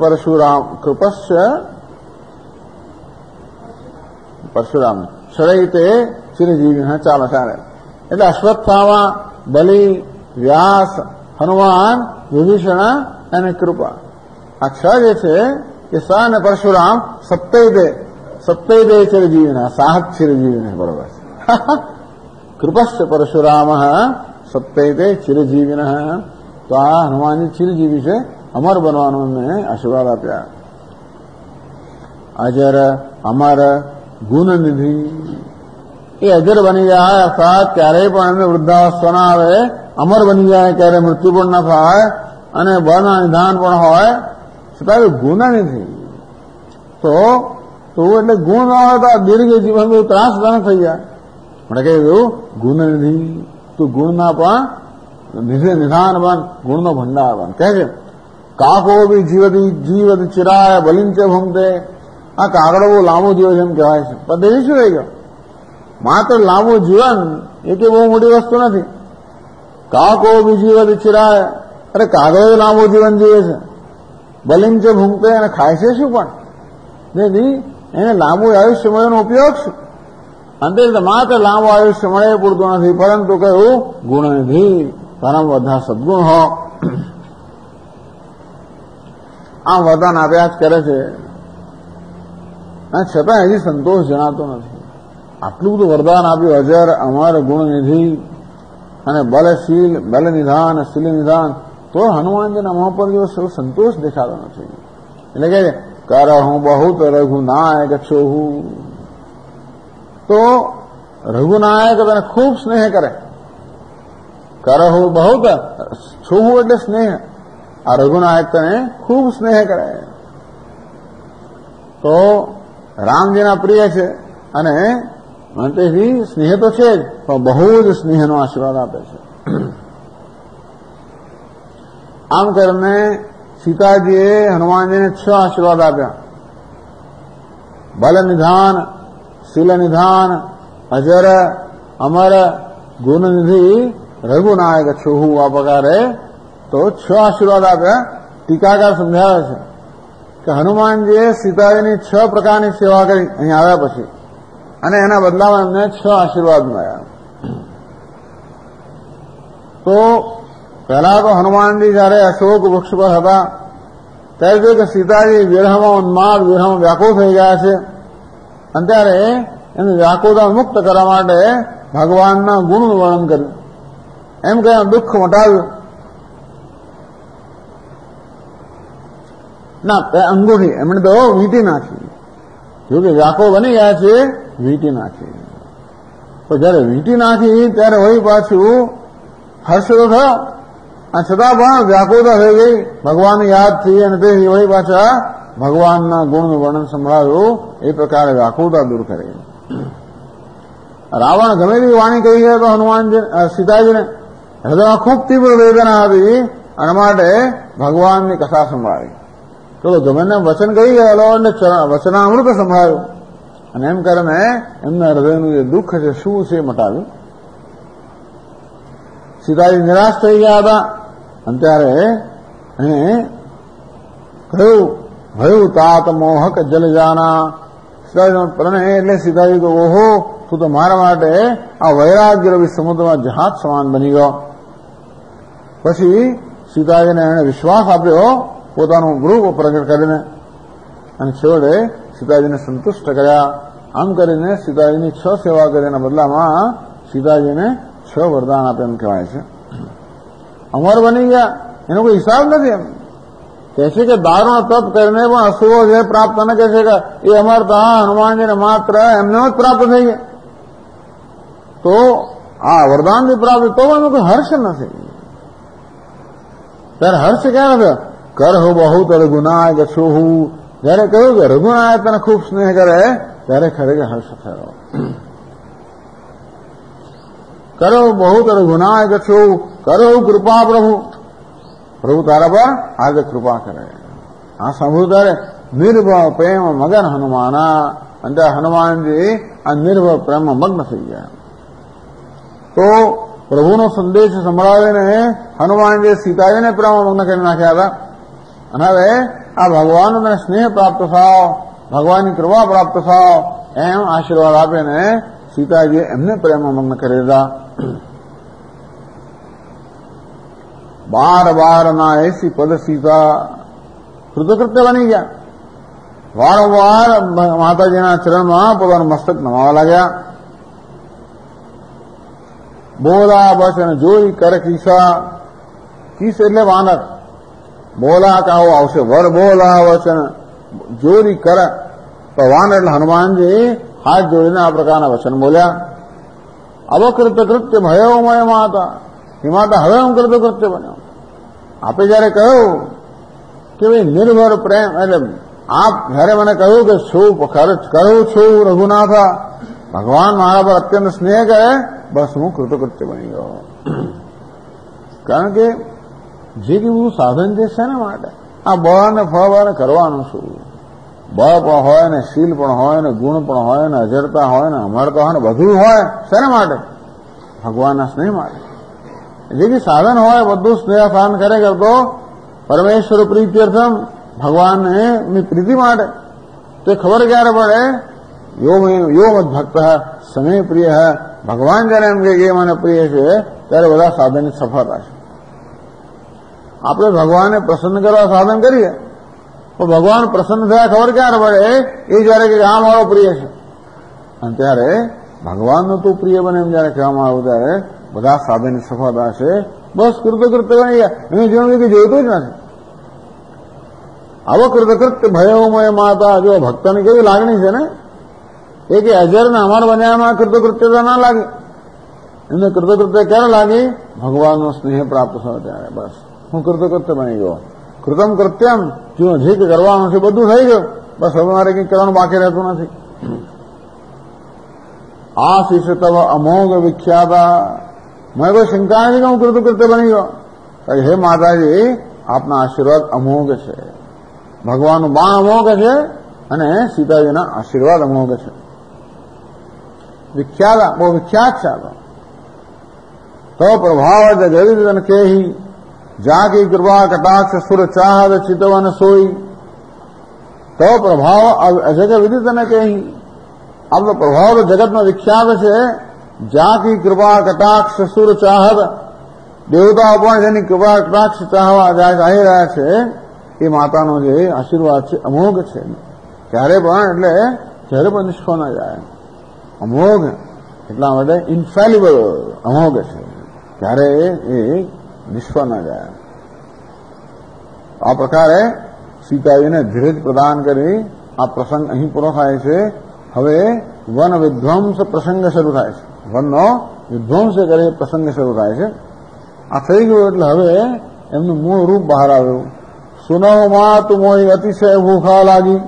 પરશુરામ સદૈતે ચિરજીવી. ચાલે. એટલે અશ્વત્થામા, બલિ, વ્યાસ, હનુમાન, વિભીષણ અને કૃપા. આ છ જે છે એ સ અને પરશુરામ સપ્તૈદે ચિરજીવિને સાહત ચિરજીવિને બરોબર છે. કૃપશ્ચ પરશુરામ સપ્તૈદે ચિરજીવિને. તો આ હનુમાનજી ચિરજીવી છે, અમર બનવાનો એમને આશીર્વાદ આપ્યા. અજર અમર ગુણનિધિ, એ અજર બની જાય અર્થાત ક્યારેય પણ એમને વૃદ્ધાવસ્થા ના આવે, અમર બની જાય, ક્યારેય મૃત્યુ પણ ના થાય અને બળના નિધાન પણ હોય છતાં ગુણનિધિ. તો એટલે ગુણ ના હોય તો દીર્ઘ જીવન બહુ ત્રાસજનક થઈ જાય. મને કહ્યું ગુણનિધિ, તું ગુણના પણ નિધાન બન, ગુણનો ભંડાર બન. કહે છે કાકો બી જીવત ચિરાય બલિંચ ભમતે. આ કાગડો બહુ લાંબુ જીવે છે એમ કહેવાય છે. પદ્ધતિ શું થઈ ગયો? માત્ર લાંબુ જીવન એ કે બહુ મોટી વસ્તુ નથી. કાકો બી જીવત ચિરાય, અરે કાગડો લાંબુ જીવન જીવે છે. બલિંચ ભૂંગતે, અને ખાય છે શું પણ? જેથી એને લાંબુ આયુષ્ય મળેનો ઉપયોગ શું? અંતે માત્ર લાંબુ આયુષ્ય મળે પૂરતું નથી, પરંતુ કયું ગુણનિધિ, પરમ બધા સદગુણ હો. આમ વરદાન આપ્યા જ કરે છે, અને છતાં હજી સંતોષ જણાતો નથી. આટલું બધું વરદાન આપ્યું, અજર અમર ગુણનિધિ અને બલશીલ, બલનિધાન, શીલનિધાન, તો હનુમાનજીના મોં પર જેવો સંતોષ દેખાતો નથી. એટલે કે કરહું બહુત રઘુનાયક છોહું. તો રઘુનાયક તને ખૂબ સ્નેહ કરે. કરહું બહુત, છોહું એટલે સ્નેહ. આ રઘુનાયક તને ખૂબ સ્નેહ કરે. તો રામજીના પ્રિય છે અને તેથી સ્નેહ તો છે જ, પણ બહુ જ સ્નેહનો આશીર્વાદ આપે છે. આમ કરીને સીતાજીએ હનુમાનજીને 6 આશીર્વાદ આપ્યા. બલનિધાન, શીલનિધાન, અજર અમર ગુણનિધિ રઘુનાયક છોહુ. આ પ્રકારે તો 6 આશીર્વાદ આપ્યા. ટીકાકાર સમજાવે છે કે હનુમાનજીએ સીતાજીની 6 પ્રકારની સેવા કરી અહીં આવ્યા પછી, અને એના બદલામાં એમને 6 આશીર્વાદ મળ્યા. તો પહેલા તો હનુમાનજી જયારે અશોક વૃક્ષ પર હતા ત્યારે જોયું કે સીતાજી વિરહમાં ઉન્માદ, વિરહમાં વ્યાકુળ થઈ ગયા છે, અને ત્યારે એમને વ્યાકુળતા મુક્ત કરવા માટે ભગવાનના ગુણનું વર્ણન કર્યું. એમ કહ્યું દુઃખ મટાવ્યું. ના, અંગૂઠી એમણે તો વીંટી નાખી. જોકે વ્યાકુળ બની ગયા છે, વીંટી નાખી. તો જયારે વીંટી નાખી ત્યારે વળી પાછું હર્ષ તો થયો, અને છતાં પણ વ્યાકુળતા થઈ ગઈ ભગવાનની યાદથી, અને તેથી વળી પાછા ભગવાનના ગુણનું વર્ણન સંભળાવ્યું. એ પ્રકારે વ્યાકુળતા દૂર કરી. રાવણ ગમે તેવી વાણી કહી ગયા તો હનુમાનજી સીતાજીને હૃદયમાં ખૂબ તીવ્ર વેદના હતી, અને માટે ભગવાનની કથા સંભળાવી. તો ગમે વચન કહી ગયેલો એટલે વચનામૃત સંભળાયું, અને એમ કરીને એમના હૃદયનું જે દુઃખ છે શું છે મટાવ્યું. સીતાજી નિરાશ થઈ ગયા હતા, અને ત્યારે એને કહ્યું ભયું તાત મોહક જલજાના. સીતાજી પ્રણય એટલે સીતાજી તો ઓહો, તું તો મારા માટે આ વૈરાગ્ય રવિ સમુદ્રમાં જહાજ સમાન બની ગયો. પછી સીતાજીને એને વિશ્વાસ આપ્યો પોતાનું રૂપ પ્રગટ કરીને, અને છેવટે સીતાજીને સંતુષ્ટ કર્યા. આમ કરીને સીતાજીની 6 સેવા કર્યાના બદલામાં સીતાજીને 6 વરદાન આપે એમ કહેવાય છે. અમર બની ગયા એનો કોઈ હિસાબ નથી. એમ કહે છે કે દારૂણ તપ કરીને પણ અસુરો જે પ્રાપ્ત ન કહે છે કે એ અમરતા હનુમાનજીને માત્ર એમને જ પ્રાપ્ત થઈ ગયા. તો આ વરદાનની પ્રાપ્તિ તો પણ કોઈ હર્ષ નથી. ત્યારે હર્ષ ક્યાં નથી? કરહુ બહુત રઘુનાયક છોહુ. જયારે કહ્યું કે રઘુનાયક તને ખૂબ સ્નેહ કરે ત્યારે ખરેખર હર્ષ થયો. કરો બહુત રઘુનાયક છો, કરો કૃપા પ્રભુ. પ્રભુ તારા પર આજે કૃપા કરે. આ સાંભળ્યું ત્યારે નિર્ભય પ્રેમ મગન હનુમાના. અને હનુમાનજી આ નિર્ભય પ્રેમમાં મગ્ન થઈ ગયા. તો પ્રભુનો સંદેશ સંભળાવીને હનુમાનજી સીતાજીને પ્રેમમાં મગ્ન કરી નાખ્યા હતા. અને હવે આ ભગવાનનો તને સ્નેહ પ્રાપ્ત થાવ, ભગવાનની કૃપા પ્રાપ્ત થાવ, એમ આશીર્વાદ આપીને સીતાજીએ એમને પ્રેમમાં મગ્ન કરી દીધા. 12 ના એસી પદ સીતા કૃતકૃત્ય બની ગયા. વારંવાર માતાજીના ચરણમાં પોતાનું મસ્તક નમાવા લાગ્યા. બોલા વચન જોઈ કર કીસા. કીસ એટલે વાનર. બોલા કાવો આવશે, વર બોલા વચન જોરી કર. તો વાનર એટલે હનુમાનજી હાથ જોડીને આ પ્રકારના વચન બોલ્યા. અવકૃતકૃત્ય ભયોમય માતા. એ માતા હવે હું કૃતકૃત્ય બન્યો. આપે જયારે કહ્યું કે ભાઈ નિર્ભર પ્રેમ, એટલે આપ જયારે મને કહ્યું કે શું ખર્ચ કરું છું રઘુનાથા, ભગવાન મારા પર અત્યંત સ્નેહ કરે, બસ હું કૃતકૃત્ય બની ગયો. કારણ કે જે બધું સાધન જે છે ને માટે આ બળ ને ફળ કરવાનું શું? બળ પણ હોય ને, શીલ પણ હોય ને, ગુણ પણ હોય ને, અજરતા હોય ને, અમરતા હોય ને, બધું હોય. શેના માટે? ભગવાનના સ્નેહ માટે. જે બી સાધન હોય બધું સ્નેહ સાધન કરે કરતો પરમેશ્વર પ્રીત્યર્થમ, ભગવાનની પ્રીતિ માટે. તો ખબર ક્યારે પડે? યો મત ભક્ત સમે પ્રિય હૈ. ભગવાન જયારે એમ કે એ મને પ્રિય છે ત્યારે બધા સાધનની સફળતા છે. આપણે ભગવાનને પ્રસન્ન કરવા સાધન કરીએ તો ભગવાન પ્રસન્ન થયા ખબર ક્યારે પડે? એ જયારે કે આ મારો પ્રિય છે. અને ત્યારે ભગવાનનું તું પ્રિય બને એમ જયારે કહેવામાં આવ્યું ત્યારે બધા સાધનની સફળતા છે. બસ કૃતકૃત્ય બની ગયા. એનું જીવન કઈ જોઈતું જ નથી. આવો કૃતકૃત્ય ભયોમય માતા. જો ભક્તની કેવી લાગણી છે ને, એ કે અજરને અમાર બન્યામાં કૃતકૃત્યતા ના લાગે. એમને કૃતકૃત્ય ક્યારે લાગી? ભગવાનનો સ્નેહ પ્રાપ્ત થયો ત્યારે. બસ હું કૃતકૃત્ય બની ગયો. કૃતમ કૃત્યમ, જે કરવાનું છે બધું થઈ ગયું. બસ હવે મારે કંઈક કરવાનું બાકી રહેતું નથી. આ શિષ્ય તવ અમોઘ વિખ્યાતા. મને કોઈ શંકા નથી કે હું કૃતકૃત્ય બની ગયો. હે માતાજી, આપના આશીર્વાદ અમોઘ છે. ભગવાનનું બાણ અમોઘ છે અને સીતાજીના આશીર્વાદ અમોઘ છે. વિખ્યાતા, બહુ વિખ્યાત છે. તો પ્રભાવ જગવિદન કેહી, જાકી કૃપા કટાક્ષ સુર ચાહદ ચિતવન સોઈ. તો પ્રભાવ અજગ વિદિત ન કહી. આપનો પ્રભાવ તો જગતનો વિખ્યાત છે. જાકી કૃપા કટાક્ષ સુર ચાહદ. દેવતાઓ પણ જેની કૃપા કટાક્ષ ચાહવા ચાહી રહ્યા છે એ માતાનો જે આશીર્વાદ છે અમોઘ છે. ક્યારે પણ એટલે ક્યારે પણ નિષ્ફળ ના જાય. અમોઘ એટલા માટે ઇન્ફેલિબલ અમોઘ છે. ત્યારે એ નિષ્ફળ ના જાય. આ પ્રકારે સીતાજીને ધીરજ પ્રદાન કરી આ પ્રસંગ અહીં પૂરો થાય છે. હવે વન વિધ્વંસ પ્રસંગ શરૂ થાય છે. વનનો વિધ્વંસ કરી પ્રસંગ શરૂ થાય છે. આ થઈ ગયું એટલે હવે એમનું મૂળ રૂપ બહાર આવ્યું. સુનો માં તું મોઈ અતિશય ભૂખા લાગી.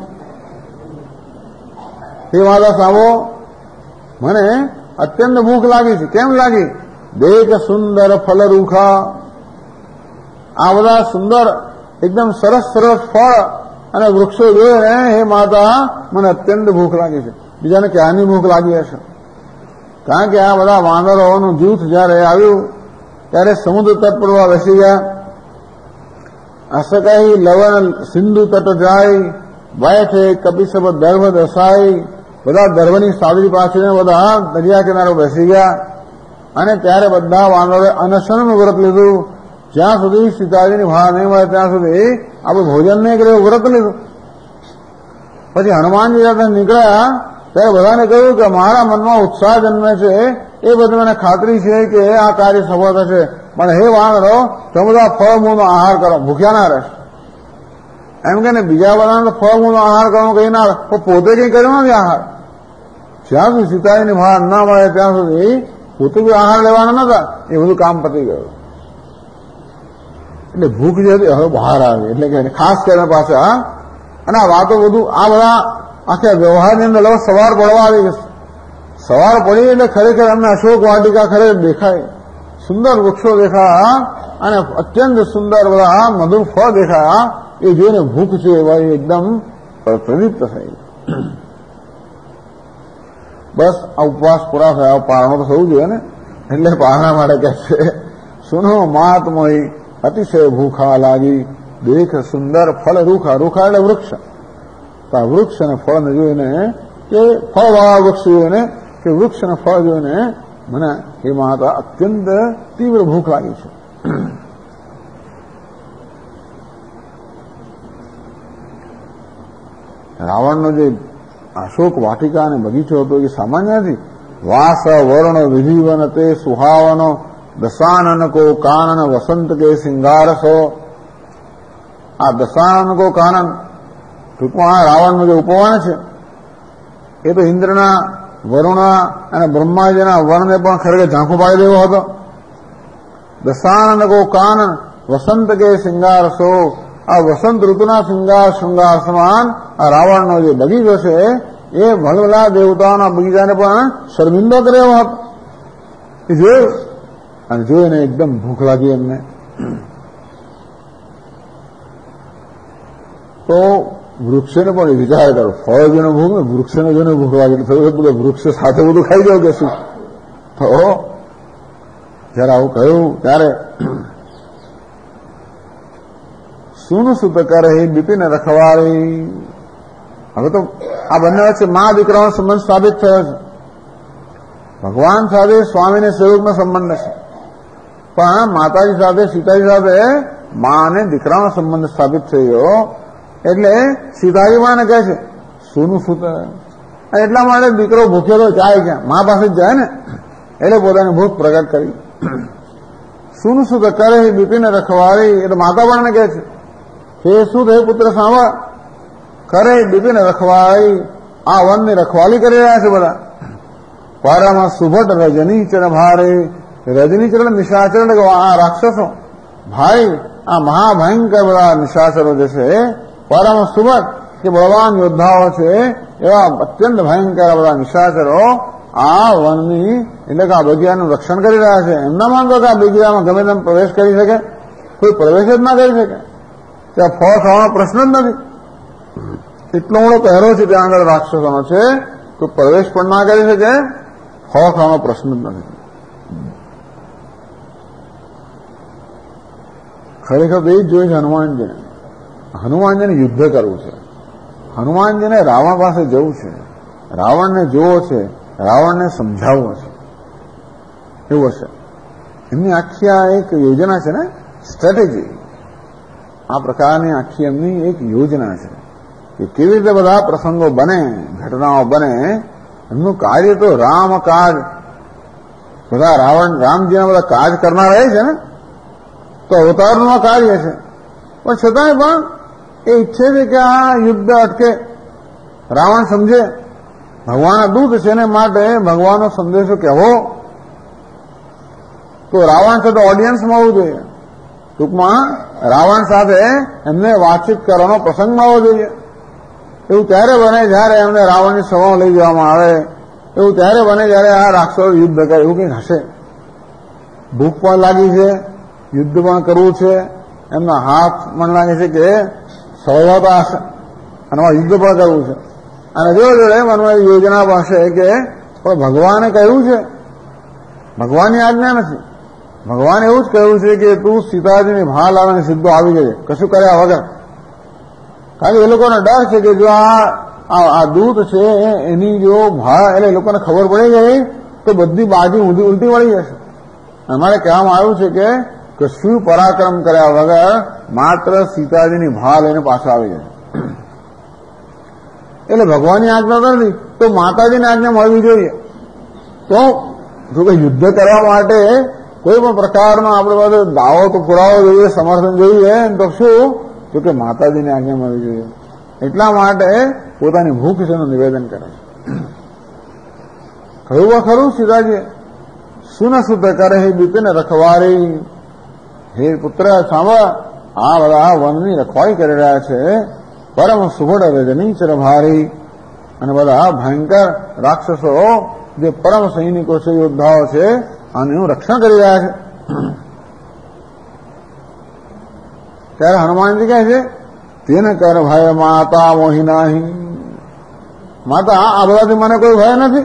હે માતા સાંભળો, મને અત્યંત ભૂખ લાગી છે. કેમ લાગી? દેખ સુંદર ફલ રૂખા. આ બધા સુંદર એકદમ સરસ સરસ ફળ અને વૃક્ષો જોઈને હે માતા મને અત્યંત ભૂખ લાગી છે. બીજાને ક્યાંની ભૂખ લાગી હશે? કારણ કે આ બધા વાનરોનું જૂથ જયારે આવ્યું ત્યારે સમુદ્ર તટ પર બેસી ગયા. અસકાઈ લવણ સિંધુ તટ જાય, બેઠે કપિસબ દર્ભ દસાઈ. બધા દર્ભની સાદરી પાસે બધા દરિયા કિનારો બેસી ગયા. અને ત્યારે બધા વાનરોએ અનશનનું વ્રત લીધું. જ્યાં સુધી સીતાજીની ભાર નહીં મળે ત્યાં સુધી આપણે ભોજન નહીં કરે વ્રત લીધું. પછી હનુમાનજી જયારે નીકળ્યા ત્યારે બધાને કહ્યું કે મારા મનમાં ઉત્સાહ જન્મે છે, એ બધું મને ખાતરી છે કે આ કાર્ય સફળ થશે. પણ હે વાનરો, તમે બધા ફળમૂળનો આહાર કરો, ભૂખ્યા ના રહેશે. એમ કે ને બીજા બધાને તો ફળમૂળનો આહાર કરવાનું કઈ ના, પણ પોતે કઈ કર્યો નથી આહાર. જ્યાં સુધી સીતાજીની ભાર ના મળે ત્યાં સુધી પોતે બી આહાર લેવાના નતા. એ બધું કામ પતી ગયું. એટલે ભૂખ જે હતી હવે બહાર આવી. એટલે કે ખાસ કરીને પાછા અને આ વાતો બધું આ બધા આખા વ્યવહારની અંદર સવાર પડવા આવી જશે. સવાર પડી એટલે ખરેખર અમને અશોક વાટિકા ખરેખર દેખાય, સુંદર વૃક્ષો દેખાયા અને અત્યંત સુંદર બધા મધુર ફળ દેખાયા. એ જોઈને ભૂખ છે એવા એકદમ પ્રદીપ્ત થઈ. બસ આ ઉપવાસ પૂરા થયા, પારણો તો થવું જોઈએ ને, એટલે પારણા માટે કહે છે સુનો માતમોઈ અતિશય ભૂખા લાગી, દેખ સુંદર ફળ રૂખા. રૂખા એટલે વૃક્ષ. તો આ વૃક્ષ અને ફળને જોઈને કે ફળવાળા વૃક્ષ જોઈને કે વૃક્ષ અને ફળ જોઈને મને એ માતા અત્યંત તીવ્ર ભૂખ લાગી છે. રાવણનો જે અશોક વાટિકા અને બગીચો હતો એ સામાન્ય નથી. વાસ વર્ણ વિધિવન તે સુહાવનો દશાનન કો કાનન વસંત કે સિંગારસો. આ દશાનન કો કાનન ટૂંકમાં આ રાવણનો જે ઉપવન છે એ તો ઇન્દ્રના, વરુણા અને બ્રહ્માજીના વર્ણને પણ ખરેખર ઝાંખું પાડી દેવો હતો. દશાનન કો કાનન વસંત કે સિંગારસો. આ વસંત ઋતુના શૃંગાર સમાન આ રાવણનો જે બગીચો છે એ ભલભલા દેવતાઓના બગીચાને પણ શર્મિંદો કર્યો હતો. એ જોયું અને જોઈને એકદમ ભૂખ લાગી એમને. તો વૃક્ષને પણ વિચાર કરો, ફળ જોઈને ભૂખ ને વૃક્ષને જોઈને ભૂખ લાગી. થયું વૃક્ષ સાથે બધું ખાઈ જાવ કે શું? તો જયારે આવું કહ્યું ત્યારે સુન સુત કરે બિપિન રખવારી. હવે તો આ બંને વચ્ચે મા દીકરાનો સંબંધ સાબિત થયો છે. ભગવાન સાથે સ્વામીને સ્વરૂપનો સંબંધ છે, પણ માતાજી સાથે, સીતાજી સાથે મા અને દીકરાનો સંબંધ સ્થાપિત થયો. એટલે સીતાજી માને કહે છે સુનું સુત. એટલા માટે દીકરો ભૂખ્યો તો જાય ક્યાં? મા પાસે જ જાય ને. એટલે પોતાની ભૂખ પ્રગટ કરી. સુનું સુત કરે બિપિન રખવારી. એટલે માતા પણ કહે છે કે શું થયું પુત્ર સાંભળ, કરે બિપિન રખવાળી. આ વનની રખવાલી કરી રહ્યા છે બધા. પારામાં સુભટ રજનીચર ભારે. રજનીચર નિશાચર એટલે આ રાક્ષસો ભાઈ, આ મહાભયંકર બધા નિશાચરો જે છે, પારામાં સુભટ કે બળવાન યોદ્ધાઓ છે, એવા અત્યંત ભયંકર બધા નિશાચરો આ વનની એટલે કે આ બગીચાનું રક્ષણ કરી રહ્યા છે. એમના માનતો કે આ બગીચામાં ગમે તેમ પ્રવેશ કરી શકે? કોઈ પ્રવેશ જ ના કરી શકે. ત્યાં ફળ થવાનો પ્રશ્ન જ નથી. એટલો મોટો પહેરો છે ત્યાં આગળ રાક્ષસોનો છે, તો પ્રવેશ પણ ના કરી શકે, ફળ ખાવાનો પ્રશ્ન જ નથી. ખરેખર તો એ જ જોઈએ છે હનુમાનજીને. હનુમાનજીને યુદ્ધ કરવું છે. હનુમાનજીને રાવણ પાસે જવું છે, રાવણને જોવો છે, રાવણને સમજાવવો છે. એવું હશે એમની આખી આ એક યોજના છે ને, સ્ટ્રેટેજી. આ પ્રકારની આખી એમની એક યોજના છે કે કેવી રીતે બધા પ્રસંગો બને, ઘટનાઓ બને. એમનું કાર્ય તો રામ કાજ, બધા રામજીના બધા કાજ કરનાર રહે છે ને, તો અવતારનું કાર્ય છે. પણ છતાંય પણ એ ઈચ્છે છે કે આ યુદ્ધ અટકે, રાવણ સમજે. ભગવાનના દૂત છે ને, માટે ભગવાનનો સંદેશો કહેવો. તો રાવણ સાથે ઓડિયન્સમાં આવવું જોઈએ. ટૂંકમાં રાવણ સાથે એમને વાતચીત કરવાનો પ્રસંગ આવવો જોઈએ. એવું ત્યારે બને જયારે એમને રાવણની સભામાં લઈ જવામાં આવે. એવું ત્યારે બને જયારે આ રાક્ષસો યુદ્ધ કરે. એવું કંઈક હશે. ભૂખ પણ લાગી છે, યુદ્ધ પણ કરવું છે, એમના હાથ મને લાગે છે કે સળવતા હશે, અને યુદ્ધ પણ કરવું છે. અને જોડે મનમાં યોજના પાસે કે પણ ભગવાને કહ્યું છે, ભગવાનની આજ્ઞા નથી. ભગવાન એવું જ કહ્યું છે કે તું સીતાજીની ભાલ લાવીને સીધો આવી જજે, કશું કર્યા વગર. કારણ કે એ લોકોને ડર છે કે જો આ દૂત છે એની જો ભાળ એટલે એ લોકોને ખબર પડી ગઈ તો બધી બાજુ ઉલટી વળી જશે. અમારે કહેવામાં આવ્યું છે કે કશું પરાક્રમ કર્યા વગર માત્ર સીતાજીની ભાળ લઈને પાછા આવી જાય. એટલે ભગવાનની આજ્ઞા નથી તો માતાજીની આજ્ઞા મળવી જોઈએ. તો જો કે યુદ્ધ કરવા માટે કોઈ પણ પ્રકારનો આપણે પાસે દાવો તો પુરાવો જોઈએ, સમર્થન જોઈએ, તો શું તો કે માતાજીની આજ્ઞા મળવી જોઈએ. એટલા માટે પોતાની ભૂખ વિશેનું નિવેદન કરે છે. કહ્યું ખરું સીતાજી સુન સુત કરે હે બિપિન રખવારી. હે પુત્ર સાંભળ, આ બધા વનની રખવાળી કરી રહ્યા છે. પરમ સુભડ રજનીચર ભારી. અને બધા ભયંકર રાક્ષસો જે પરમ સૈનિકો છે, યોદ્ધાઓ છે, આનું રક્ષણ કરી રહ્યા છે. ત્યારે હનુમાનજી કહે છે તેને કર ભય માતા મોહી નાહી. માતા આ બધાથી મને કોઈ ભય નથી.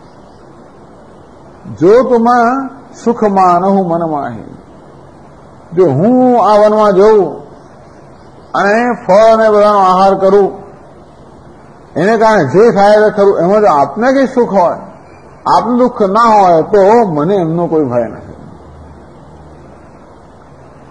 જો તુમાં સુખ માનહું મન માહી. જો હું આ વનમાં જઉં અને ફળ અને બધાનો આહાર કરું, એને કારણે જે થાય તે ખરું, એમાં જો આપને કઈ સુખ હોય, આપનું દુઃખ ના હોય, તો મને એમનો કોઈ ભય નથી.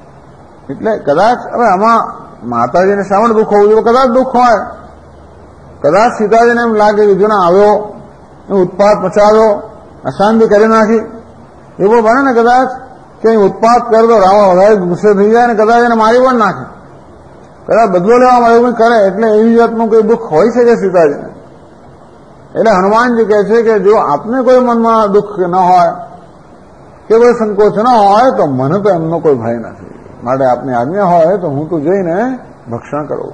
એટલે કદાચ હવે આમાં માતાજીને શા માટે દુઃખ હોવું જોઈએ? કદાચ દુઃખ હોય કદાચ સીતાજીને એમ લાગે કે જો આવ્યો ઉત્પાત મચાવ્યો, અશાંતિ કરી નાખી, એવું બને ને કદાચ કે ઉત્પાત કરે તો રાવણ વધારે ગુસ્સે થઈ જાય ને કદાચ એને મારી પણ નાખે, કદાચ બદલો લેવા માટે કરે, એટલે એવી જાતનું કોઈ દુઃખ હોય છે કે સીતાજીને. એટલે હનુમાનજી કહે છે કે જો આપને કોઈ મનમાં દુઃખ ન હોય કે કોઈ સંકોચ ન હોય તો મને તો એમનો કોઈ ભય નથી, માટે આપની આજ્ઞા હોય તો હું તો જઈને ભક્ષણ કરું.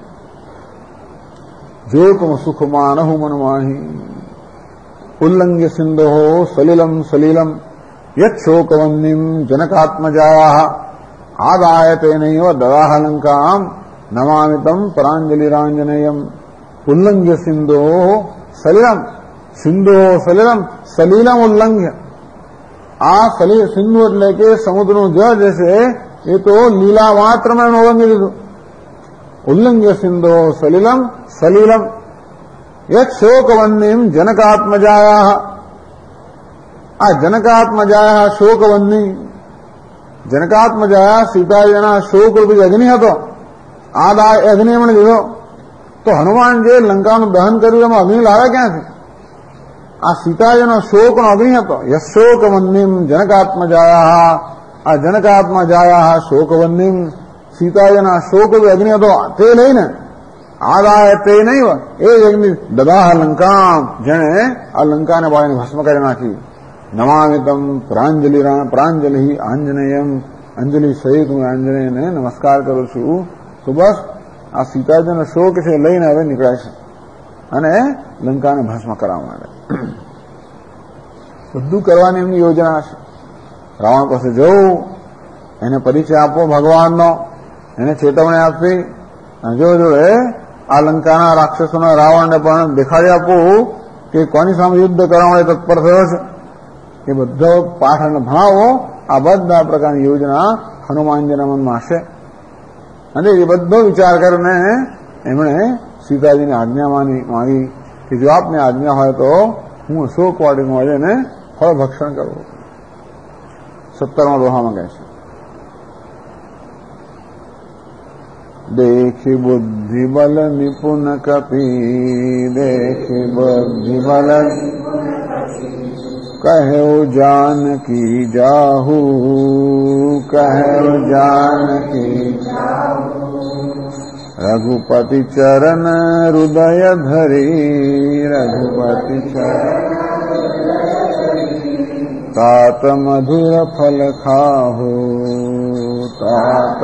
જો તુમ સુખ માનહુ મનમાહી ઉલ્લંઘ્ય સિંધો સલિલમ સલિલમ યત શોકવન્નિમ જનકાત્મજાયા આદાયતે નૈવ દદાહલંકામ નમામિતમ પરાંજલિરાંજનેયમ. ઉલ્લંઘ્ય સિંધો સલિલમ, સિંધો સલિલમ, સલિલમ ઉલ્લંઘ્ય. આ સિંધુ એટલે કે સમુદ્રનું જળ જે છે એ તો લીલા માત્રમાં ઓળંગી દીધું. ઉલ્લંઘ્ય સિંધો સલિલમ સલિલમ યત શોકવન્નિમ જનકાત્મજાયા. આ જનકાત્મજાયા શોકવન્ની, જનકાત્મજાયા સીતાજીના શોકરૂપી અગ્નિ હતો, આ અગ્નિ એમણે લીધો. તો હનુમાન જે લંકાનું દહન કર્યું એમાં અગ્નિ લાવે ક્યાંથી? આ સીતાજીનો શોકનો અગ્નિ હતો. યશોકવન્નિમ જનકાત્મજાયા, આ જનકાત્મજાયા શોકવન્નિમ, સીતાજીના શોકરૂપી અગ્નિ હતો, તે લઈને આદાય તે નહીં એ જ અગ્નિ દદાહ લંકામ, જેણે આ લંકાને બાળીને ભસ્મ કરી નાખી. નમામિતમ પ્રાંજલિ આંજનેયમ, અંજલિ સહિત હું આંજનેયને નમસ્કાર કરું છું. તો બસ આ સીતાજીનો શોક છે લઈને હવે નીકળે છે અને લંકાને ભસ્મ કરવા માટે બધું કરવાની એમની યોજના છે. રાવણ પાસે જવું, એને પરિચય આપવો ભગવાનનો, એને ચેતવણી આપવી, અને જોડે આ લંકાના રાક્ષસોના રાવણને પણ દેખાડી આપવું કે કોની સામે યુદ્ધ કરવા માટે તત્પર થયો છે. એ બધો પાઠ અને ભણાવો. આ બધા પ્રકારની યોજના હનુમાનજીના મનમાં હશે અને એ બધો વિચાર કરીને એમણે સીતાજીની આજ્ઞા માંગી કે જો આપને આજ્ઞા હોય તો હું અશોકવાટીમાં જઈને ફળ ભક્ષણ કરું. 17મા દોહામાં કહે છે, દેખી બુદ્ધિ બલ નિપુણ કપી, દેખી બુદ્ધિ બલ કહ્યો જાનકી જાહુ, કહ્યો જાનકી રઘુપતિ ચરણ હૃદય ધરી, રઘુપતિ ચરણ તાત મધુર ફલ ખાહુ, તાત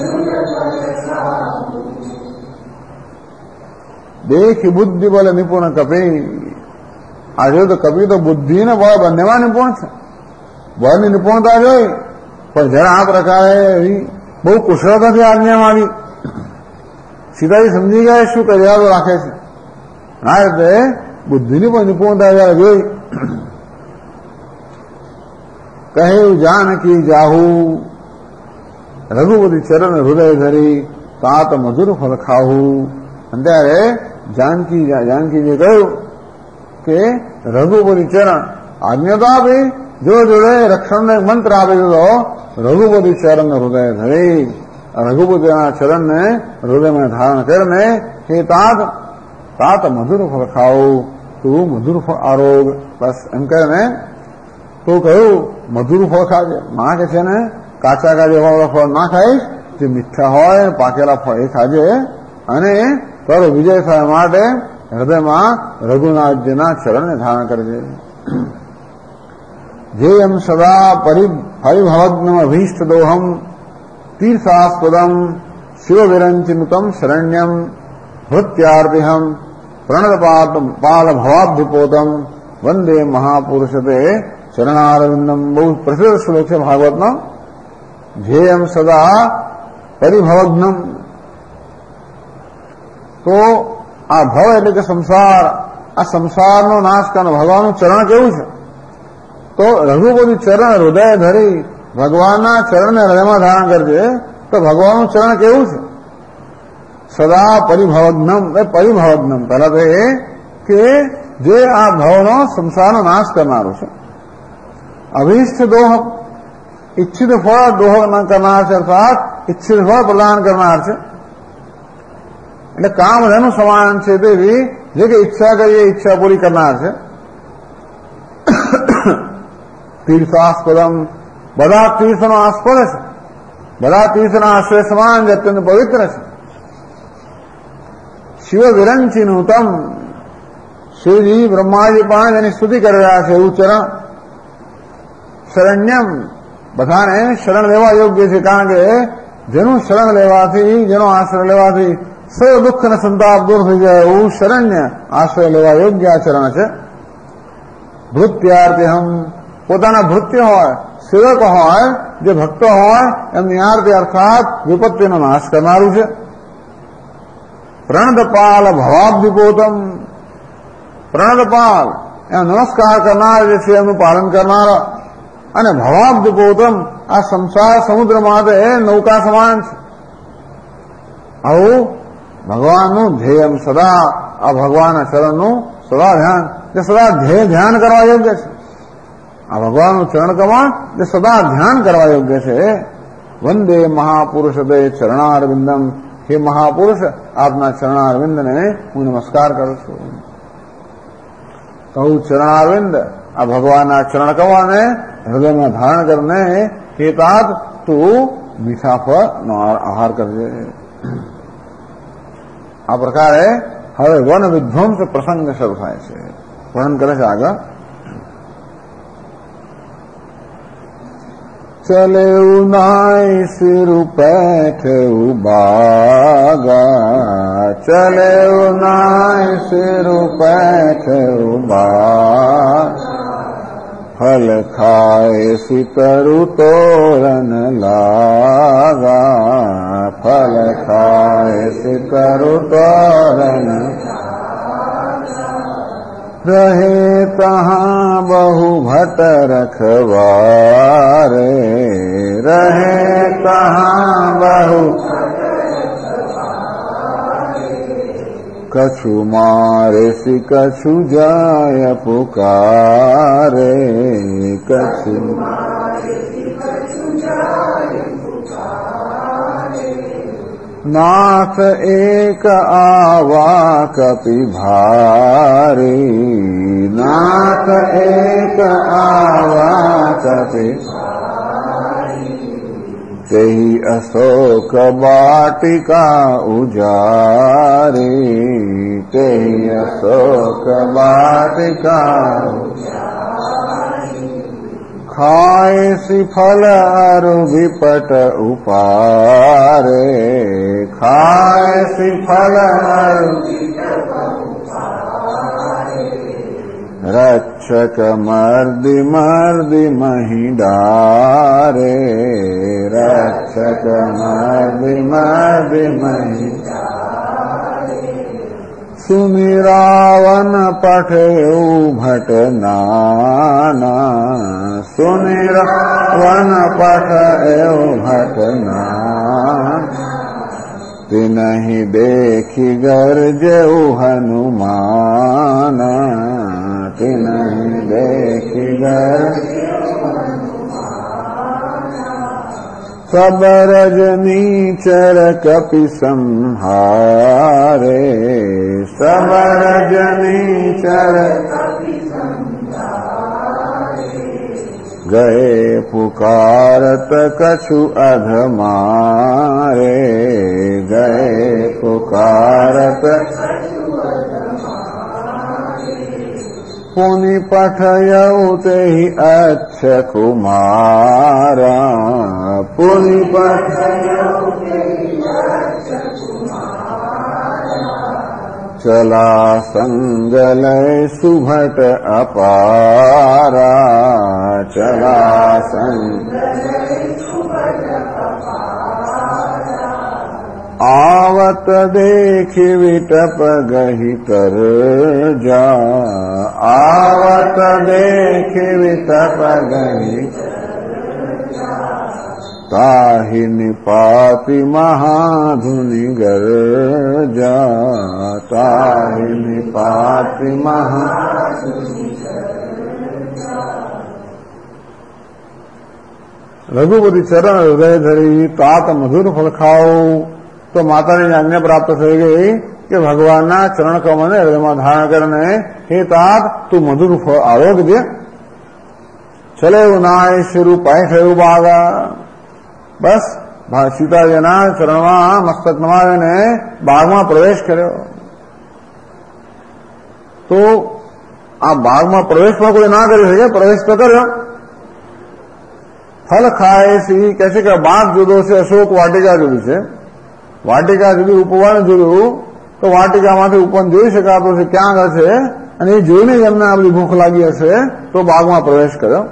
દેખી બુદ્ધિ બલ નિપુણ કપી. આજે તો કપિ તો બુદ્ધિ ને બળ બંનેમાં નિપુણ છે. બળની નિપુણતા જોઈ પણ જરા આ પ્રકારે એવી બહુ કુશળતાથી આજ્ઞા માંગી. સીતાજી સમજી ગયા શું કર્યા રાખે છે. આ રીતે બુદ્ધિની પણ નિપુણતા જયારે જોઈ, કહ્યું જાનકી જાહુ રઘુપતિ ચરણ હૃદય ધરી, તાત મધુર ફળ ખાહુ. અને ત્યારે જાનકીજીએ કહ્યું કે રઘુપતિ ચરણ આજ્ઞા તો આપી, જોડે રક્ષણનો એક મંત્ર આપી દીધો, રઘુપતિ ચરણ હૃદય ધરી, રઘુપતિના ચરણને હૃદયમાં ધારણ કરીને હે તાત મધુર ફળ ખાવું, તું મધુર ફળ આરોગ. બસ એમ કરીને તો કહ્યું મધુર ફળ ખાજે. માં કે છે ને કાચા જેવા ફળ ના ખાઈશ, જે મીઠા હોય પાકેલા ફળ એ ખાજે, અને તારો વિજય થવા માટે હૃદયમાં રઘુનાથજીના ચરણને ધારણ કરજે. જેયમ સદા પરિભવગ્નમ અભીષ્ટ દોહમ તીર્થાસ્પદમ શિવ વિરંચિનુતમ શરણ્યમ ભૃત્યાર્તિહમ પ્રણતપાલ ભવાબ્ધિપોતમ વંદે મહાપુરુષતે ચરણારવિંદમ. બહુ પ્રસિદ્ધ શ્લોક છે ભાગવતનો. ધ્યેયમ સદા પરિભવગ્નમ. તો આ ભવ એટલે કે સંસાર, આ સંસારનો નાશ કરવાનો ભગવાનનું ચરણ કેવું છે? તો રઘુપતિ ચરણ હૃદય ધરી, ભગવાનના ચરણને હૃદયમાં ધારણ કરજે. તો ભગવાનનું ચરણ કેવું છે? સદા પરિભવગ્નમ. પરિભવગ્નમ પહેલા તો એ કે જે આ ભવનો સંસારનો નાશ કરનારો છે. અભીષ્ટ દોહ, ઈચ્છિત ફળ દોહ કરનાર છે, અર્થાત ઈચ્છિત ફળ પ્રદાન કરનાર છે. એટલે કામધેનું સમાન છે તેવી જે કે ઈચ્છા કરીએ ઈચ્છા પૂરી કરનાર છે. તીર્થાસ્પદમ, બધા તીર્થનો આસ્પદ છે, બધા તીર્થના આશ્રય સમાન જે અત્યંત પવિત્ર છે. શિવ વિરંચિનુતમ, શિવજી બ્રહ્માજી પણ એની સ્તુતિ કરી રહ્યા છે એવું ચરણ. શરણ્યમ, બધાને શરણ લેવા યોગ્ય છે, કારણ કે જેનું શરણ લેવાથી, જેનો આશ્રય લેવાથી સર્વ દુઃખ અને સંતાપ દૂર થઈ જાય એવું શરણ્ય આશ્રય લેવા યોગ્ય ચરણ છે. ભૃત્યાર્તિહમ, પોતાના ભૃત્ય હોય, સેવક હોય, જે ભક્તો હોય એમની આરતી અર્થાત વિપત્તિનો નાશ કરનારું છે. પ્રણદપાલ ભવાબ્ધિપોતમ, પ્રણદપાલ એમ નમસ્કાર કરનાર જે છે એમનું પાલન કરનારા, અને ભવાબ્ધિપોતમ આ સંસાર સમુદ્ર માટે નૌકા સમાન છે. આવું ભગવાનનું ધ્યેય સદા, આ ભગવાનના ચરણનું સદા ધ્યાન, જે સદા ધ્યાન કરવા યોગ્ય છે. આ ભગવાનનું ચરણ કમળ જે સદા ધ્યાન કરવા યોગ્ય છે. વંદે મહાપુરુષ દે ચરણારવિંદમ, હે મહાપુરુષ આપના ચરણારવિંદને હું નમસ્કાર કરું છું. કહું ચરણારવિંદ, આ ભગવાનના ચરણ કમળને હૃદયમાં ધારણ કરીને હે તાત તું મીઠા ફળનો આહાર કરજે. આ પ્રકારે હવે વન વિધ્વંસ પ્રસંગ શરૂ થાય છે. વર્ણન કરે છે આગળ. ચલે ઉનાય સિરુ પેઠ ઉબાગા, ચલે ઉનાય સિરુ પેઠ ઉબા, ફલ ખાય સિતરુ તોરન લાગા, ફલ ખાય સિતરુ તોરન, રહે તહાં બહુ ભટ્ટ રખવારે, રહે તહાં બહુ, કछु મારે સી કछु જાય પુકારે, કछु નાથ એક આવા કપી ભારી, નાથ એક આવા કપી, તેહી અશોક બાટિકા ઉજારી, તેહી અશોક બાટિકા, ખાય સી ફલ અરુ વિપટ ઉપારે, ખાય સી ફલ અરુ, રક્ષક મર્દી મર્દી મહી ડારે, રક્ષક મર્દી મર્દી મહી, સુનિરાવન પઠેઉ ભટનાના, સુનિરાવન પઠેઉ ભટના, તિનહી દેખી ગરજેઉ હનુમાના, તિનહી દેખી ગરજેઉ હનુમાના, સબ રજનીચર કપિ સંહારે, સબ રજનીચર કપિ સંહારે, ગયે પુકારત કछु અધમારે, ગયે પુકારત પુનિ પઠયઉ તેહિ અચ્છ કુમારા, પુનિ પઠયઉ તેહિ અચ્છ કુમારા, ચલા સંગલય સુભટ અપારા, ચલા સંગલય સુભટ અપારા, आवत देखी विटप गही कर जा, आवत देखी विटप गही ताहि निपाति महाधुनि गर्जा, ताहि निपाति महाधुनि गर्जा। रघुपति चरण हृदय धरी तात मधुर फल खाओ, તો માતાની આજ્ઞા પ્રાપ્ત થઈ ગઈ કે ભગવાનના ચરણ કમળને હૃદયમાં ધારણ કરીને હે તાત તું મધુર ફળ આરોગ્ય દે. ચલે એવું નાય શરૂ પાય થયું બાગા. બસ સીતાજીના ચરણમાં મસ્તક નમાવીને બાગમાં પ્રવેશ કર્યો. તો આ બાગમાં પ્રવેશમાં કોઈ ના કરી શકે, પ્રવેશ તો કર્યો. ફલ ખાય સી કહે છે કે બાગ જુદો છે, અશોક વાટિકા જુદી છે. વાટિકા જુદી, ઉપવન જુદું. તો વાટિકામાંથી ઉપવન જોઈ શકાતું છે ક્યાં આગળ છે, અને એ જોઈને જ એમને આ બધી ભૂખ લાગી હશે તો બાગમાં પ્રવેશ કર્યો.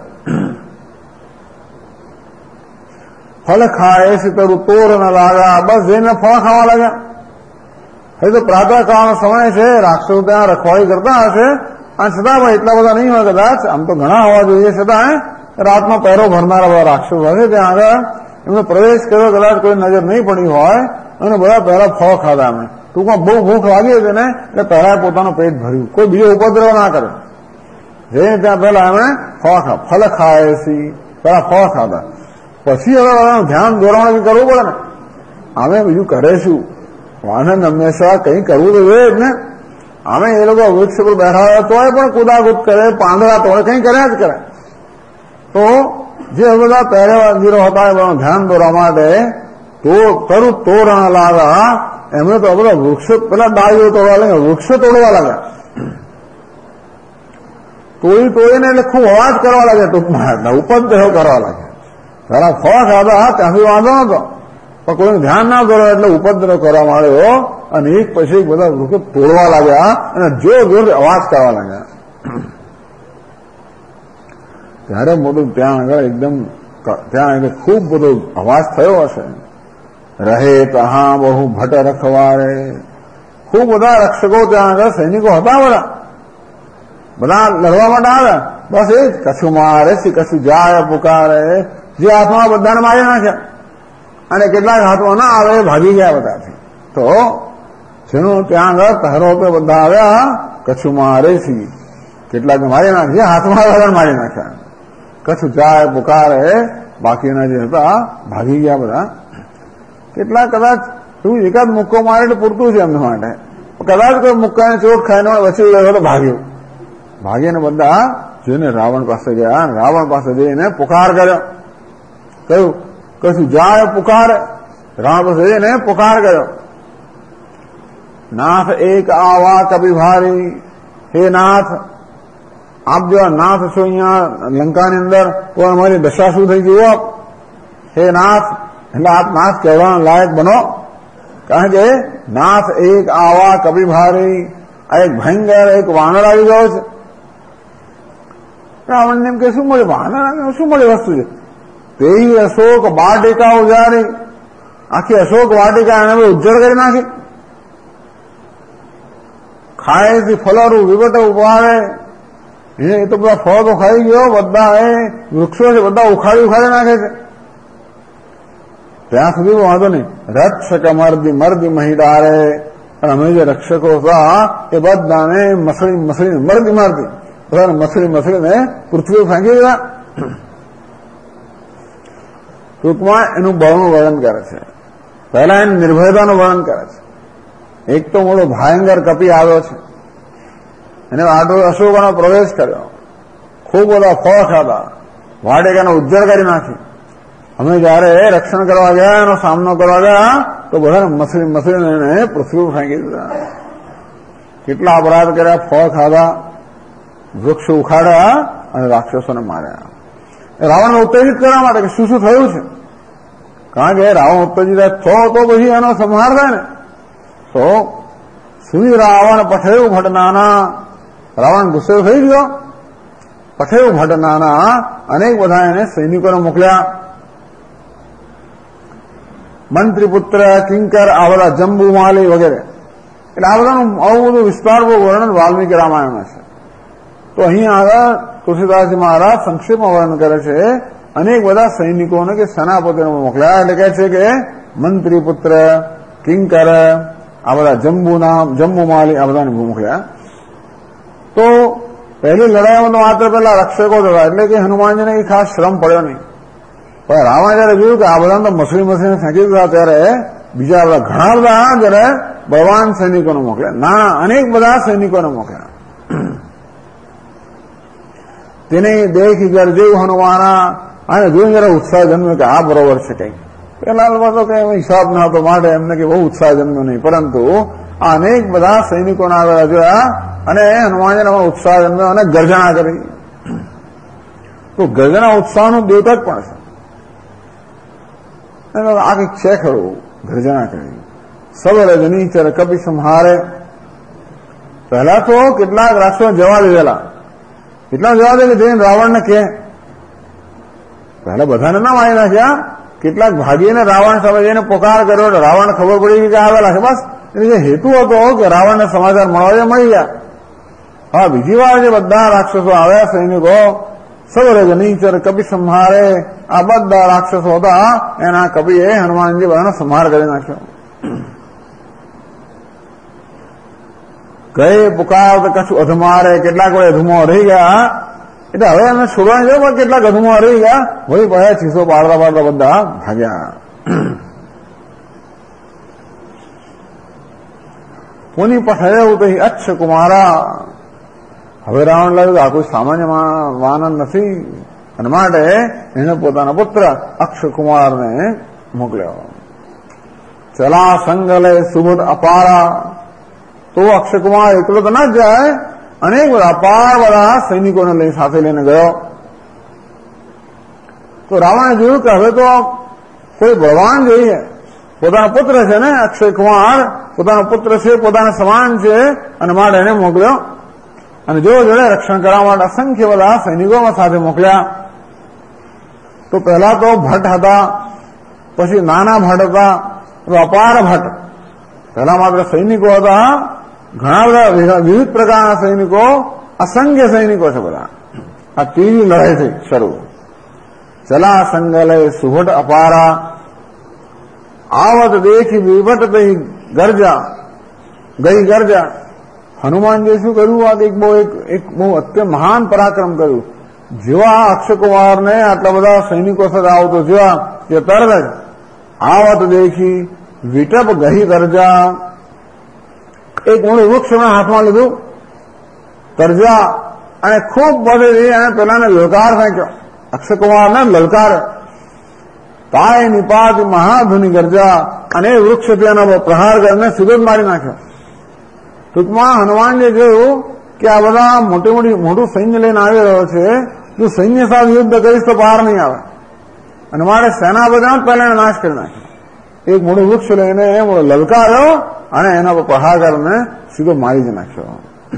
ફલ ખાય છે તરું તોર ન લાગ્યા. બસ જઈને ફળ ખાવા લાગ્યા. હવે તો પ્રાતઃકાળનો સમય છે, રાક્ષસો ત્યાં રખવાળી કરતા હશે, અને છતાં પણ એટલા બધા નહીં હોય કદાચ, આમ તો ઘણા હોવા જોઈએ, છતાં રાતમાં પહેરો ભરનારા બધા રાક્ષસો હશે ત્યાં આગળ. એમનો પ્રવેશ કર્યો, કદાચ કોઈ નજર નહીં પડી હોય, અને બધા પહેલા ફળ ખાધા. એમણે ટૂંકમાં બહુ ભૂખ લાગી હતી ને, એટલે પહેલા પોતાનું પેટ ભર્યું, કોઈ બીજો ઉપદ્રવ ના કરે. જઈને ત્યાં પહેલા એમણે ફળ ખાય સી, પહેલા ફળ ખાધા. પછી હવે ધ્યાન દોરવાનું કરવું પડે ને. અમે બીજું કરે શું, આનંદ હંમેશા કંઈ કરવું તો જોઈએ જ ને. અમે એ લોકો વૃક્ષ પર બેઠા હોય તોય પણ કુદાકુદ કરે, પાંદડા તોડે, કંઈ કર્યા જ કરે. તો જે બધા પહેરેવા મંદિરો હતા એનું ધ્યાન દોરવા માટે તો તરું તોરણ લાગા. એમણે તો બધા વૃક્ષો, પેલા ડાળીઓ તોડવા લાગ્યા, વૃક્ષો તોડવા લાગ્યા. તોડીને એટલે ખૂબ અવાજ કરવા લાગ્યા, ટૂંકમાં ઉપદ્રવ કરવા લાગ્યા. પેલા ફળ ખાધા ત્યાંથી વાંધો નતો, પણ કોઈનું ધ્યાન ના દોરો એટલે ઉપદ્રવ કરવા માંડ્યો, અને એક પછી બધા વૃક્ષો તોડવા લાગ્યા અને જોર જોરથી અવાજ કરવા લાગ્યા. ત્યારે મોટું ત્યાં આગળ એકદમ ત્યાં આગળ ખૂબ બધો અવાજ થયો હશે. રહે તહા બહુ ભટ્ટ રખવારે. ખૂબ બધા રક્ષકો ત્યાં આગળ સૈનિકો હતા. બધા લડવા માટે આવ્યા. બસ એ જ કશું મારે સી કશું જાય પુકારે. જે હાથમાં બધાને મારી નાખ્યા, અને કેટલાક હાથમાં ના આવે ભાગી ગયા બધાથી. તો જેનું ત્યાં આગળ પહેરો પે બધા આવ્યા, કચ્છું મારે સી, કેટલાક મારી નાખ્યા, હાથમાં બધાને મારી નાખ્યા. કચ્છું જાય પુકારે, બાકીના જે હતા ભાગી ગયા બધા. કેટલાક કદાચ એવું એકાદ મુક્કો મારે એટલે પૂરતું છે એમના માટે. કદાચ કોઈ મુક્કાને ચોટ ખાઈને વસી ગયો તો ભાગ્યું. ભાગીને બધા જોઈને રાવણ પાસે ગયા. રાવણ પાસે જઈને પુકાર કર્યો. કહ્યું કશું જાય પુકાર. રાવણ પાસે જઈને પુકાર કર્યો. નાથ એક આવા કભી ભારી. હે નાથ, આપ જો નાથ છો અહીંયા લંકાની અંદર, તો અમારી દશા શું થઈ ગયું આપ? હે નાથ, એટલે આપ નાથ કહેવાના લાયક બનો. કારણ કે નાથ એક આવા કભી ભારી, આ એક ભયંકર એક વાનર આવી ગયો છે. રાવણને એમ કે શું મળે, વાનર શું મળે વસ્તુ છે? તેવી અશોક વાટિકા ઉજારી. આખી અશોક વાટિકા એને ઉજ્જળ કરી નાખી. ખાયથી ફલરું વિવટ ઉપાડે. એ તો બધા ફળ તો ખાઈ ગયો, બધા એ વૃક્ષો છે બધા ઉખાડી નાખે છે. ત્યાં સુધી વાંધો નહીં. રક્ષક મરદી મહિડારે. પણ અમે જે રક્ષકો હતા એ બધાને મસળીને મરદી બધાને મસળીને પૃથ્વી ફેંકી દીધા. ટૂંકમાં એનું બળનું વર્ણન કરે છે. પહેલા એની નિર્ભયતાનું વર્ણન કરે છે. એક તો મોટો ભયંકર કપી આવ્યો છે, એને આટલો અશોકનો પ્રવેશ કર્યો, ખૂબ બધા ફળ ખાધા, વાટિકાને ઉજ્જળ કરી નાખી. અમે જયારે રક્ષણ કરવા ગયા, એનો સામનો કરવા ગયા, તો બધાને મસળીને પૃથ્વી પર ફેંકી દીધા. કેટલા અપરાધ કર્યા, ફળ ખાધા, વૃક્ષ ઉખાડ્યા અને રાક્ષસોને માર્યા. રાવણને ઉત્તેજિત કરવા માટે કે શું થયું છે. કારણ કે રાવણ ઉત્તેજિત થયો તો પછી એનો સંહાર થાય ને. તો સુઈ રાવણ પઠેવું ભટનાના. રાવણ ગુસ્સે થઈ ગયો. પઠેવું ભટનાના અનેક બધા એને સૈનિકોને મોકલ્યા. મંત્રીપુત્ર, કિંકર, આ બધા જંબુમાલી વગેરે. એટલે આ બધાનું આવું બધું વિસ્તારપૂર્વક વર્ણન વાલ્મીકી રામાયણમાં છે. તો અહીં આગળ તુલસીદાસજી મહારાજ સંક્ષેપમાં વર્ણન કરે છે. અનેક બધા સૈનિકોને કે સેનાપતિને મોકલ્યા. એટલે કહે છે કે મંત્રી પુત્ર, કિંકર, આ બધા જંબુમાલી આ બધાને મોકલ્યા. તો પહેલી લડાઈમાં તો માત્ર પેલા રક્ષકો જ હતા, એટલે કે હનુમાનજીને કઈ ખાસ શ્રમ પડ્યો નહીં. પણ રાવણ જયારે જોયું કે આ બધા તો મસળીને ફેંકી દીધા, ત્યારે બીજા બધા ઘણા બધા જયારે બળવાન સૈનિકોને મોકલ્યા, નાના અનેક બધા સૈનિકોને મોકલ્યા. તેને દેખી ગરજે હનુમાના, અને જોઈને જરા ઉત્સાહ જન્મ્યો કે આ બરોબર છે કઈ. પેલા તો કઈ હિસાબ ન હતો માટે એમને કે બહુ ઉત્સાહ જન્મ્યો નહીં, પરંતુ આ અનેક બધા સૈનિકોને આગળ જોયા અને હનુમાનજીને ઉત્સાહ જન્મ્યો અને ગર્જના કરી. તો ગર્જના ઉત્સાહનું દ્યોતક પણ છે. આ કંઈક છે ખરું, ગર્જના કરી. સબર જનીચર કપી સંહારે. પહેલા તો કેટલાક રાક્ષસો જવા દીધેલા, એટલા જવા દે કે જઈને રાવણને કે, પહેલા બધાને ના મારી નાખ્યા, કેટલાક ભાગીને રાવણ સામે જઈને પોકાર કર્યો, રાવણ ખબર પડી કે આવેલા છે. બસ એટલે જે હેતુ હતો કે રાવણને સમાચાર મળવા મળી ગયા. હા, બીજી વાર જે બધા રાક્ષસો આવ્યા સૈનિકો, સૌર જનીચર કપી સંહારે, આ બધા રાક્ષસો હતા એના કપિએ હનુમાનજી બધાનો સંહાર કરી નાખ્યો. ગયે પુકાર તો કશું અધમારે, કેટલાક વડે અધમો રહી ગયા. એટલે હવે એમને છોડવાની જવું, પણ કેટલાક અધમો રહી ગયા. વળી પાછા ચીસો પાડતા પાડતા બધા ભાગ્યા. પુની પઠાયું તો અક્ષ કુમારા. હવે રાવણ લાગ્યું કે આ કોઈ સામાન્ય વાનર નથી, અને માટે એને પોતાના પુત્ર અક્ષકુમારને મોકલ્યો. ચલા સંગલે સુબોધ અપારા. તો અક્ષયકુમાર એકલો તો ના જ જાય, અનેક બધા અપાર બધા સૈનિકોને લઈ સાથે લઈને ગયો. તો રાવણે જોયું કે હવે તો કોઈ બળવાન જોઈએ. પોતાનો પુત્ર છે ને અક્ષયકુમાર, પોતાનો પુત્ર છે, પોતાના સમાન છે, અને માટે એને મોકલ્યો. અને જો જોડે રક્ષણ કરવા માટે અસંખ્ય બધા સૈનિકોમાં સાથે મોકલ્યા. તો પહેલા તો ભટ્ટ હતા, પછી નાના ભટ્ટ હતા, અપાર ભટ્ટ. પહેલા માત્ર સૈનિકો હતા, ઘણા બધા વિવિધ પ્રકારના સૈનિકો, અસંખ્ય સૈનિકો છે બધા. આ ત્રીજી લડાઈ થઈ શરૂ. ચલા સંગલે સુભટ અપારા. આવત દેખી વિભટ થઈ ગરજા, ગઈ ગરજા. હનુમાનજી શું કર્યું? આ એક બહુ અત્યંત મહાન પરાક્રમ કર્યું. જેવા અક્ષયકુમારને આટલા બધા સૈનિકો સાથે આવતો જેવા કે તરત જ આવત દેખી વિટપ ગહી ગરજા. એક મોટું વૃક્ષ એમણે હાથમાં લીધું, તરજા, અને ખૂબ બધે અને પેલાને લલકાર ફેંક્યો. અક્ષયકુમારને લલકાર. તાય નિપાત મહાધુની ગરજા. અને વૃક્ષ તેનો પ્રહાર કરીને સીધો જ મારી નાખ્યો. ટૂંકમાં હનુમાનજી જોયું કે આ બધા મોટું સૈન્ય લઈને આવી રહ્યો છે, જો સૈન્ય સાથે યુદ્ધ કરીશ તો બહાર નહીં આવે, અને મારે સેનાપતિનો જ પહેલા નાશ કરી નાખ્યો. એક મોટું વૃક્ષ લઈને લલકાર્યો અને એના પર પ્રહાર કરીને સીધો મારી જ નાખ્યો.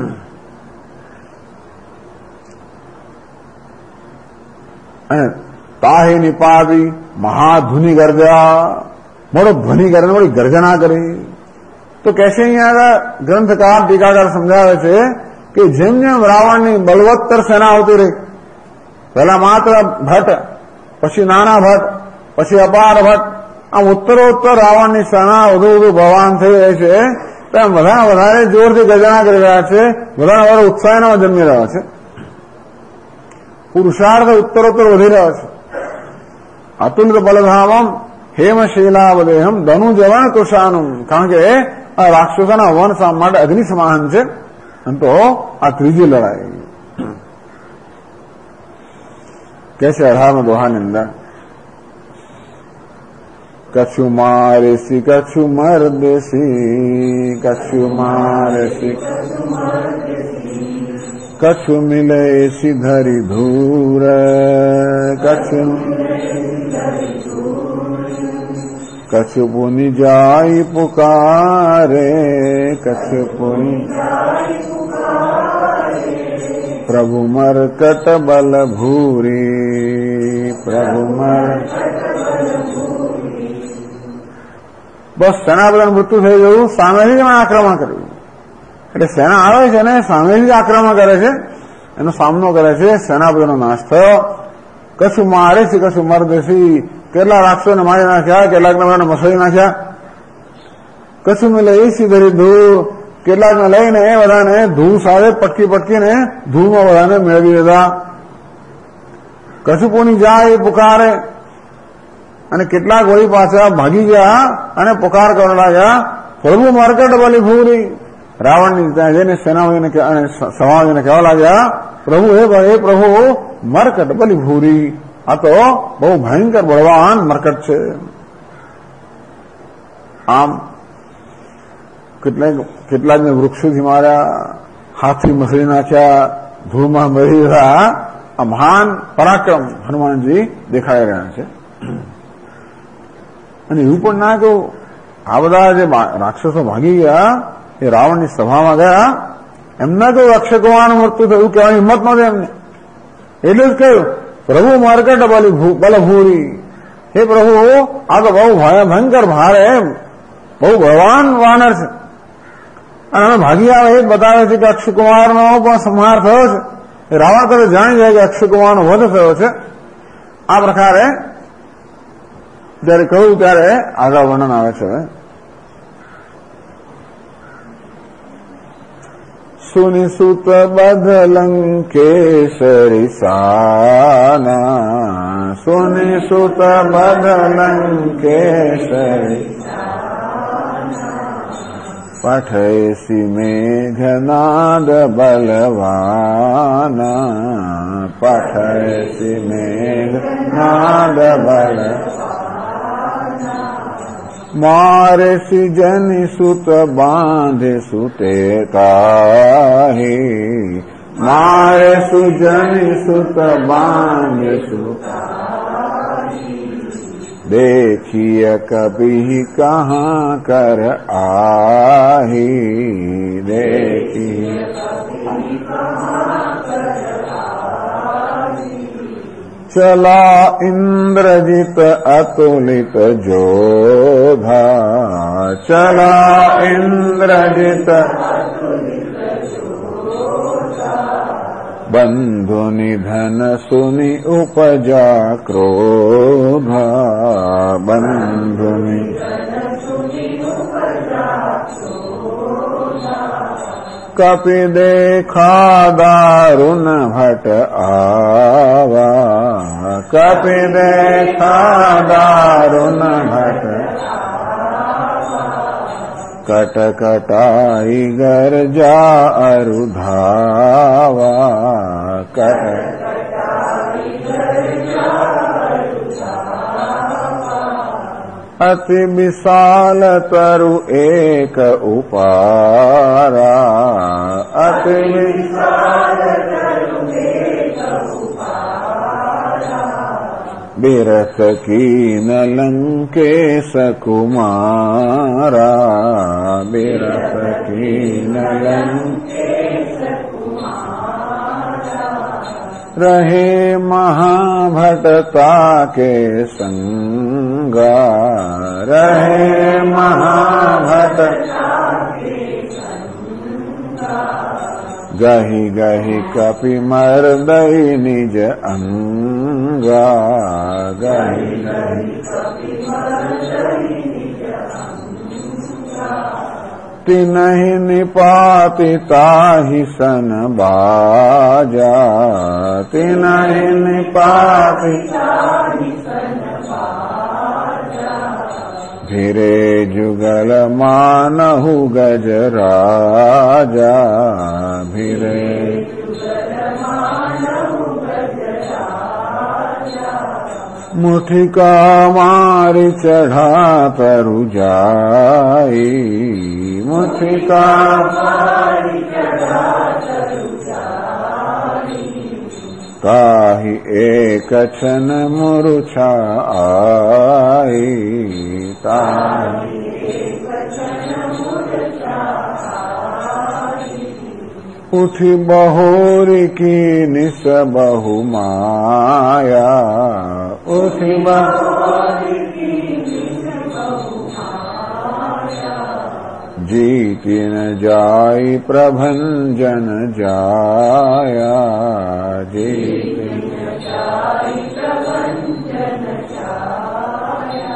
અને તાહે નિપાદી મહાધુની ગર્જા. મોટો ધ્વનિ કરીને મોટી ગર્જના કરી. તો કહેશે અહીંયા ગ્રંથકાર ટીકાકાર સમજાવે છે કે જેમ જેમ રાવણની બલવત્તર સેના આવતી રહી, પહેલા માત્ર ભટ્ટ, પછી નાના ભટ્ટ, પછી અપાર ભટ્ટ, આમ ઉત્તરોત્તર રાવણની સેના વધુ વધુ બળવાન થઈ રહી છે, તેમ વધારે જોરથી ગર્જના કરી રહ્યા છે, વધારે ઉત્સાહમાં જન્મી રહ્યો છે. પુરુષાર્થ ઉત્તરોત્તર વધી રહ્યો છે. અતુલિત બલધામમ હેમશીલાવદેહમ ધનુ જવન કૃષાનું. કારણ કે આ રાક્ષસોના વન માટે અગ્નિ સમાન છે. અને તો આ ત્રીજી લડાઈ કે છે 18મા દોહાની અંદર, કछु મારેસી કछु મરદેસી, કछु મારેસી કछु મિલે એસી ધરી ધૂર, કछु પુની જાય પુકારે, કछु પુની પ્રભુ મરકટ બલ ભૂરી, પ્રભુ બસ સેના બધાનું મૃત્યુ થઈ ગયું. સામેથી આક્રમણ કર્યું. એટલે સેના આવે છે ને સામેથી આક્રમણ કરે છે, એનો સામનો કરે છે. સેના બધાનો નાશ થયો. કશું મારે છે, કશું મરદેસી. કેટલા રાક્ષસોને મારી નાખ્યા, કેટલાકને બધાને મસળી નાખ્યા. કશું મેં લઈ સીધરી ધૂળ, કેટલાકને લઈને એ બધાને ધૂળ સાથે પટકીને ધૂળમાં બધાને મેળવી દીધા. કશું પુની જાય એ પુકારે. અને કેટલાક વળી પાછા ભાગી ગયા અને પુકાર કરવા લાગ્યા, પ્રભુ મરકટ બલી ભૂરી. રાવણની ત્યાં જઈને સેનાઓને અને સવાઓને કહેવા લાગ્યા, પ્રભુ હે પ્રભુ મરકટ બલી ભૂરી, આ તો બહુ ભયંકર બળવાન મરકટ છે. આમ કેટલાકને વૃક્ષોથી માર્યા, હાથથી મસળી નાખ્યા, ધૂળમાં મરી રહ્યા. આ મહાન પરાક્રમ હનુમાનજી દેખાઈ રહ્યા છે. અને એવું પણ ના કહું, આ બધા જે રાક્ષસો ભાગી ગયા એ રાવણની સભામાં ગયા, એમના તો અક્ષયકુમારનું મૃત્યુ થયું કહેવાની હિંમત નહોતી એમને. એટલે જ કહ્યું, પ્રભુ મરકટ બલભૂરી, હે પ્રભુ આ તો બહુ ભયંકર ભારે એમ બહુ બળવાન વાનર છે. અને અમે ભાગી આવે એ જ બતાવે છે કે અક્ષયકુમારનો પણ સંહાર થયો છે. રાવણ તો જાણી જાય કે અક્ષયકુમારનો વધ થયો છે. આ પ્રકારે જયારે કહ્યું ત્યારે આગળ વર્ણન આવે છે. સુનિસુત બદલંકેશરી સાના, સુનિસુત બદલંકેશરી પઠયસી મેઘનાદ બલવાના, પઠયસી મેઘનાદ બલવાના. મારે સિજની સુત બાંધે સુતે તાહી, મારે સુજની સુત બાંધે સુતાહી. देखिए कभी कहाँ कर आही, देखिए चला इंद्रजित अतुलित जोधा, चला इंद्रजित बंधु निधन सुनि उपजा क्रोधा, बंधु कपि देखा दारुण भट आवा, कपि देखा दारुण भट कटकटाई गर्जा अरुधावा, अति विशाल तरु एक उपारा, अति विशाल तरु एक उपारा. बिरथ कीन लंकेश कुमारा, बिरथ कीन लंकेश कुमारा. रहे महाभटता के संगा, रहे महाभटता के संगा. गहि गहि कपि मर्दई निज अंगा, गहि गहि कपि मर्दई निज अंगा. तिनहि निपाति ताहि सन बाजा, तिनहि निपाति ताहि सन बाजा. धिरे जुगल मानहु गज राजा, भिरे जुगल मानहु गज राजा. मुठिका मारि चढ़ा तरु जाई, मुठिका मारि चढ़ा तरु जाई. ताहि एक क्षण मूर्छा आई, ताहि एक क्षण मूर्छा आई. उठि बहोरी की निस बहु माया, उठि बहोरी की निस बहु माया. जीति न जाई प्रभंजन जाया, जीति न जाई प्रभंजन जाया.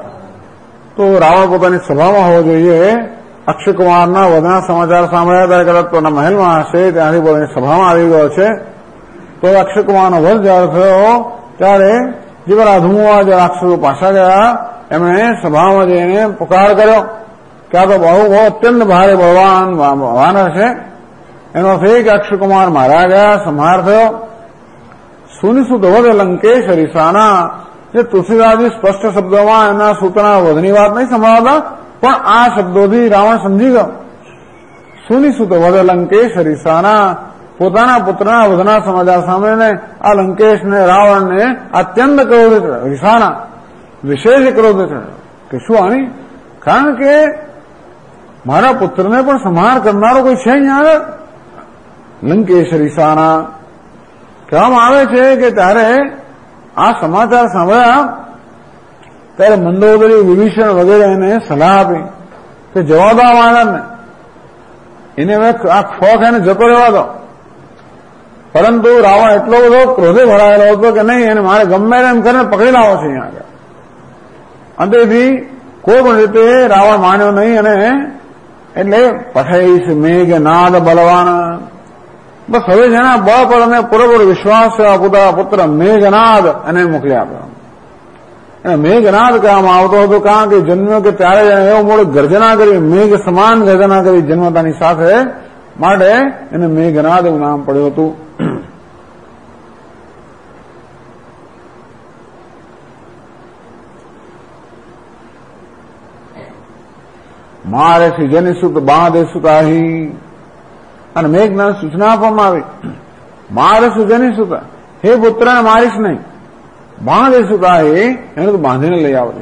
તો રાવણ પોતાની સભામાં હોવો જોઈએ. અક્ષયકુમારના વધના સમાચાર સાંભળ્યા ત્યારે કદાચ પોતાના મહેલમાં હશે, ત્યાંથી પોતાની સભામાં આવી ગયો છે. તો અક્ષયકુમારનો વધ જ્યારે થયો ત્યારે જે પેલા અધમુઆ જે રાક્ષસો પાછા ગયા એમણે સભામાં જઈને પુકાર કર્યો કે આ તો બહુ અત્યંત ભારે બળવાન વાનર છે. એનો અર્થ એ કે અક્ષયકુમાર માર્યા ગયા, સંહાર થયો. સુનિસુત વધ લંકેશ રીસાના, જે તુલસીદાસજી સ્પષ્ટ શબ્દોમાં એના સૂતના વધની વાત નહીં સંભળાવતા, પણ આ શબ્દોથી રાવણ સમજી ગયો. સુનિસુત વધ લંકેશ રીસાના, પોતાના પુત્રના વધના સમાચાર સાંભળીને આ લંકેશને રાવણને અત્યંત ક્રોધ રીસાના, વિશેષ ક્રોધ ચડ્યો કે શું આની, કારણ કે મારા પુત્રને પણ સંહાર કરનારો કોઈ છે અહીંયા આગળ. લંકેશ રીસાના કહેવામાં આવે છે કે ત્યારે આ સમાચાર સાંભળ્યા ત્યારે મંદોદરી, વિભીષણ વગેરે એને સલાહ આપી કે જવા દો વાનરને, એને હવે આ ખોખ એને જતો રહેવા દો. પરંતુ રાવણ એટલો બધો ક્રોધે ભરાયેલો હતો કે નહીં, એને મારે ગમે એમ કરીને પકડી લાવો છે અહીંયા આગળ. અંતેથી કોઈ પણ રીતે રાવણ માન્યો નહીં અને એટલે પઠાઈશ મેઘનાદ બલવાન, બસ હવે જેના બળ પર અને પૂરેપૂરો વિશ્વાસ છે પોતાના પુત્ર મેઘનાદ એને મોકલી આપ્યો. એને મેઘનાદ કહેવામાં આવતો હતો કારણ કે જન્મ્યો કે ત્યારે એવો મોડો ગર્જના કરી, મેઘ સમાન ગર્જના કરી જન્મતાની સાથે, માટે એને મેઘનાદ એવું નામ પડ્યું હતું. મારે જની સુત બાંધે સુતાહી, અને મેઘનાદ સૂચના આપવામાં આવી, મારે સુજની સુત, હે પુત્રને મારીશ નહીં, બાંધે સુતાહી, એને તો બાંધીને લઈ આવજે.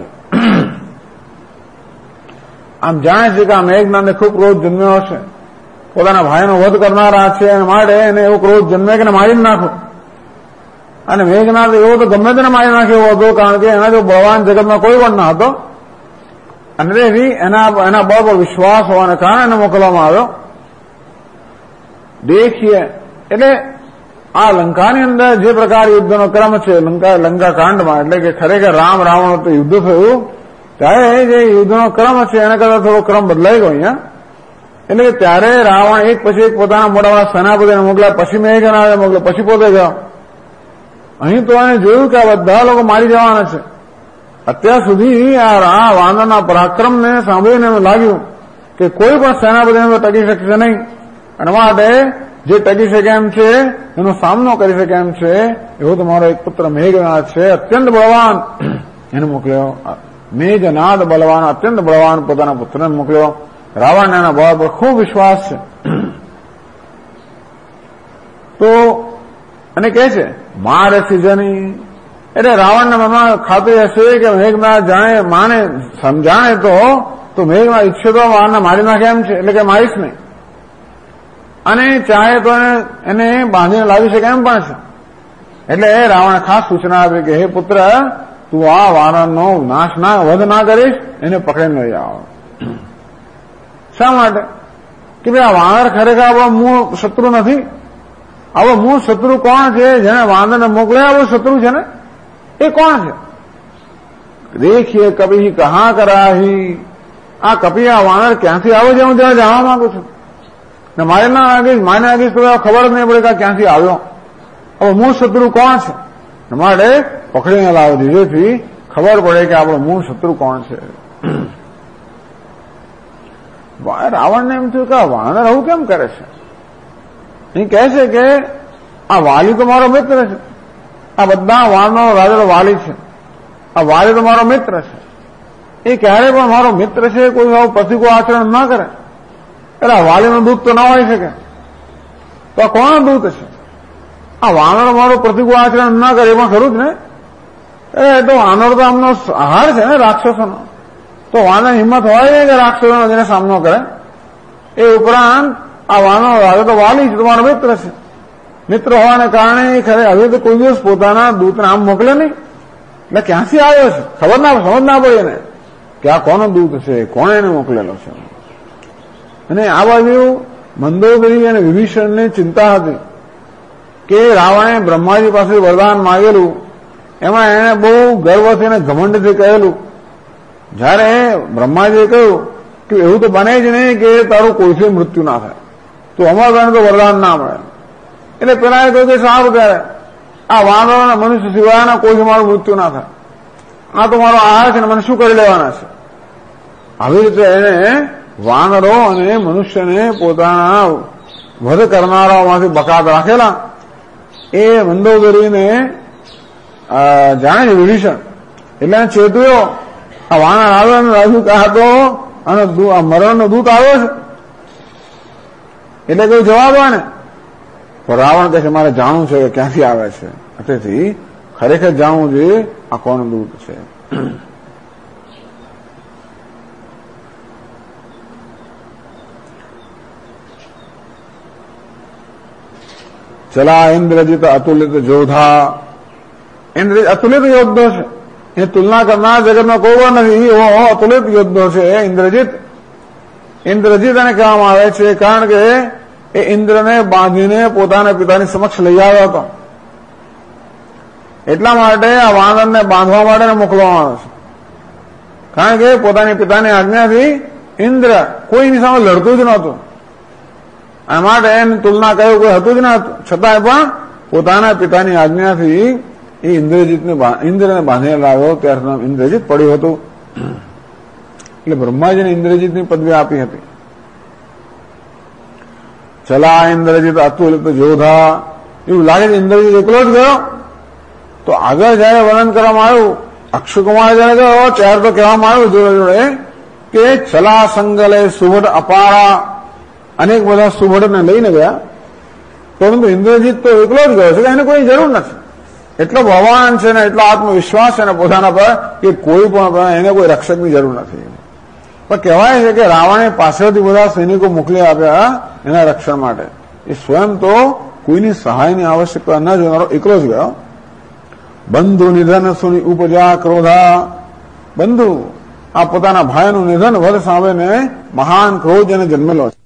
આમ જાણે છે કે આ મેઘનાદને ખૂબ ક્રોધ જન્મ્યો હશે, પોતાના ભાઈનો વધ કરનારા છે, અને માટે એને એવો ક્રોધ જન્મે કે મારી નાખો. અને મેઘનાદ એવો તો ગમે તેને મારી નાખે એવો હતો, કારણ કે એના જો બળવાન જગતમાં કોઈ પણ ન હતો, અને તેથી એના બળ પર વિશ્વાસ હોવાને કારણે એને મોકલવામાં આવ્યો. દેખીએ એટલે આ લંકાની અંદર જે પ્રકાર યુદ્ધનો ક્રમ છે લંકા કાંડમાં, એટલે કે ખરેખર રામ રાવણ તો યુદ્ધ થયું ત્યારે જે યુદ્ધનો ક્રમ છે એના કરતા થોડો ક્રમ બદલાઈ ગયો અહીંયા. એટલે કે ત્યારે રાવણ એક પછી એક પોતાના મોટાવાળા સેનાપતિને મોકલ્યા, પછી મેઘનાદને મોકલ્યો, પછી પોતે ગયો. અહીં તો એને જોયું કે આ બધા લોકો મારી જવાના છે. અત્યાર સુધી આ વાનરના પરાક્રમને સાંભળીને એમ લાગ્યું કે કોઈ પણ સેનાપતિને ટકી શકશે નહીં, અને માટે જે ટકી શકે એમ છે એનો સામનો કરી શકે એમ છે એવો તમારો એક પુત્ર મેઘનાદ છે, અત્યંત બળવાન, એને મોકલ્યો. મેઘનાદ બલવાન, અત્યંત બળવાન પોતાના પુત્રને મોકલ્યો. રાવણને એના બળ પર ખૂબ વિશ્વાસ છે. તો અને કહે છે મારે સિજની, એટલે રાવણને મનમાં ખાતરી હશે કે મેઘનાદ જાણે માને સમજાણે તો મેઘનાદ ઈચ્છે તો વાનને મારી નાખે એમ છે, એટલે કે મારીશ નહીં, અને ચાહે તો એને બાંધીને લાવી શકે એમ પણ છે. એટલે રાવણે ખાસ સૂચના આપી કે હે પુત્ર, તું આ વાનરનો વધ ના કરીશ, એને પકડીને લઈ આવો. શા માટે? કે ભાઈ આ વાનર ખરેખર આપણો મૂળ શત્રુ નથી. આવો મૂળ શત્રુ કોણ છે? જેને વાનરને મોકલ્યા આવો શત્રુ છે ને, એ કોણ છે? દેખીએ કપી કહા કરાહી, આ કપી આ વાનર ક્યાંથી આવે છે હું ત્યાં જાણવા માંગુ છું. ને મારે ના આગીશ, માને આગીશ તો ખબર જ નહીં પડે કે ક્યાંથી આવ્યો. હવે મૂળ શત્રુ કોણ છે? માટે પકડીને લાવો, જેથી ખબર પડે કે આપણો મૂળ શત્રુ કોણ છે. રાવણને એમ થયું કે આ વાનર આવું કેમ કરે છે? એ કહે છે કે આ વાલી તો મારો મિત્ર છે, આ બધા વાનરનો રાજા વાલી છે, આ વાલી તો મારો મિત્ર છે, એ ક્યારે પણ મારો મિત્ર છે, કોઈ આવું પ્રતિકૂળ આચરણ ના કરે. એટલે આ વાલીનું દૂત તો ના હોઈ શકે, તો આ કોણ દૂત છે? આ વાનર મારો પ્રતિકૂળ આચરણ ના કરે એ પણ ખરું જ ને. એ તો વાનર તો આમનો આહાર છે ને રાક્ષસોનો, તો વાનર હિંમત હોય ને કે રાક્ષસોનો જેને સામનો કરે. એ ઉપરાંત આ વાનર રાજા તો વાલી છે, તો મારો મિત્ર છે, મિત્ર હોવાને કારણે ખરે હવે તો કોઈ દિવસ પોતાના દૂતને આમ મોકલે નહીં. એટલે ક્યાંથી આવ્યો છે ખબર ના, સમજ ના પડી ને કે આ કોનો દૂત છે, કોણે એને મોકલેલો છે. અને આ બાજુ મંદોદરી અને વિભીષણની ચિંતા હતી કે રાવણે બ્રહ્માજી પાસે વરદાન માંગેલું, એમાં એને બહુ ગર્વથી અને ઘમંડથી કહેલું. જયારે બ્રહ્માજીએ કહ્યું કે એવું તો બને જ નહીં કે તારું કોઈથી મૃત્યુ ના થાય, તો અમારા તો વરદાન ના મળે. એટલે પેલા એ કહ્યું કે સારું ત્યારે આ વાનરો અને મનુષ્ય સિવાયના કોઈ મારું મૃત્યુ ના થાય, આ તો મારો આહાર છે ને મને શું કરી લેવાના છે. આવી રીતે એને વાનરો અને મનુષ્યને પોતાના વધ કરનારાઓમાંથી બકાત રાખેલા. એ મંદોદરીને જાણે છે વિભીષણ, એટલે ચેતવ્યો આ વાનર આવ્યો અને રાજુ હતો અને મરણનો દૂત આવ્યો છે, એટલે કોઈ જવાબ હોય ને. પણ રાવણ કહે છે મારે જાણવું છે કે ક્યાંથી આવે છે, તેથી ખરેખર જાણવું જોઈએ આ કોણ દૂત છે. ચલા ઇન્દ્રજીત અતુલિત જોધા. ઇન્દ્રજીત અતુલિત યોદ્ધો છે, એ તુલના કરનાર જગતમાં કોઈ નથી, એવો અતુલિત યોદ્ધો છે ઇન્દ્રજીત. ઇન્દ્રજીત એને કહેવામાં આવે છે કારણ કે એ ઇન્દ્રને બાંધીને પોતાના પિતાની સમક્ષ લઈ આવ્યો હતો, એટલા માટે આ વાનરને બાંધવા માટે મોકલવામાં આવે છે. કારણ કે પોતાની પિતાની આજ્ઞાથી ઇન્દ્ર કોઈની સામે લડતું જ નહોતું, આ માટે એની તુલના કયું કોઈ હતું જ ન હતું, છતાંય પણ પોતાના પિતાની આજ્ઞાથી એ ઇન્દ્રને બાંધીને લાવ્યો, ત્યાર નામ ઇન્દ્રજીત પડ્યું હતું. એટલે બ્રહ્માજીને ઇન્દ્રજીતની પદવી આપી હતી. ચલા ઇન્દ્રજીત અતુલિત જોધા. એવું લાગે છે ઇન્દ્રજીત એકલો જ ગયો, તો આગળ જયારે વર્ણન કરવામાં આવ્યું, અક્ષયકુમાર જયારે ગયો ત્યારે તો કહેવામાં આવ્યું જોડે જોડે કે ચલા સંગલે સુભટ અપારા, અનેક બધા સુભટને લઈને ગયા, પરંતુ ઇન્દ્રજીત તો એકલો જ ગયો છે કે એને કોઈ જરૂર નથી. એટલો ભગવાન છે ને એટલો આત્મવિશ્વાસ છે ને પોતાના પર કે કોઈ પણ એને કોઈ રક્ષકની જરૂર નથી. પણ કહેવાય છે કે રાવણે પાછળથી બધા સૈનિકો મોકલી આપ્યા એના રક્ષણ માટે. એ સ્વયં તો કોઈની સહાયની આવશ્યકતા ન જોનારો એકલો જ ગયો. બંધુ નિધન સુની ઉપજા ક્રોધા. બંધુ આ પોતાના ભાઈનું નિધન વધ સાંભળીને મહાન ક્રોધ એને જન્મેલો છે.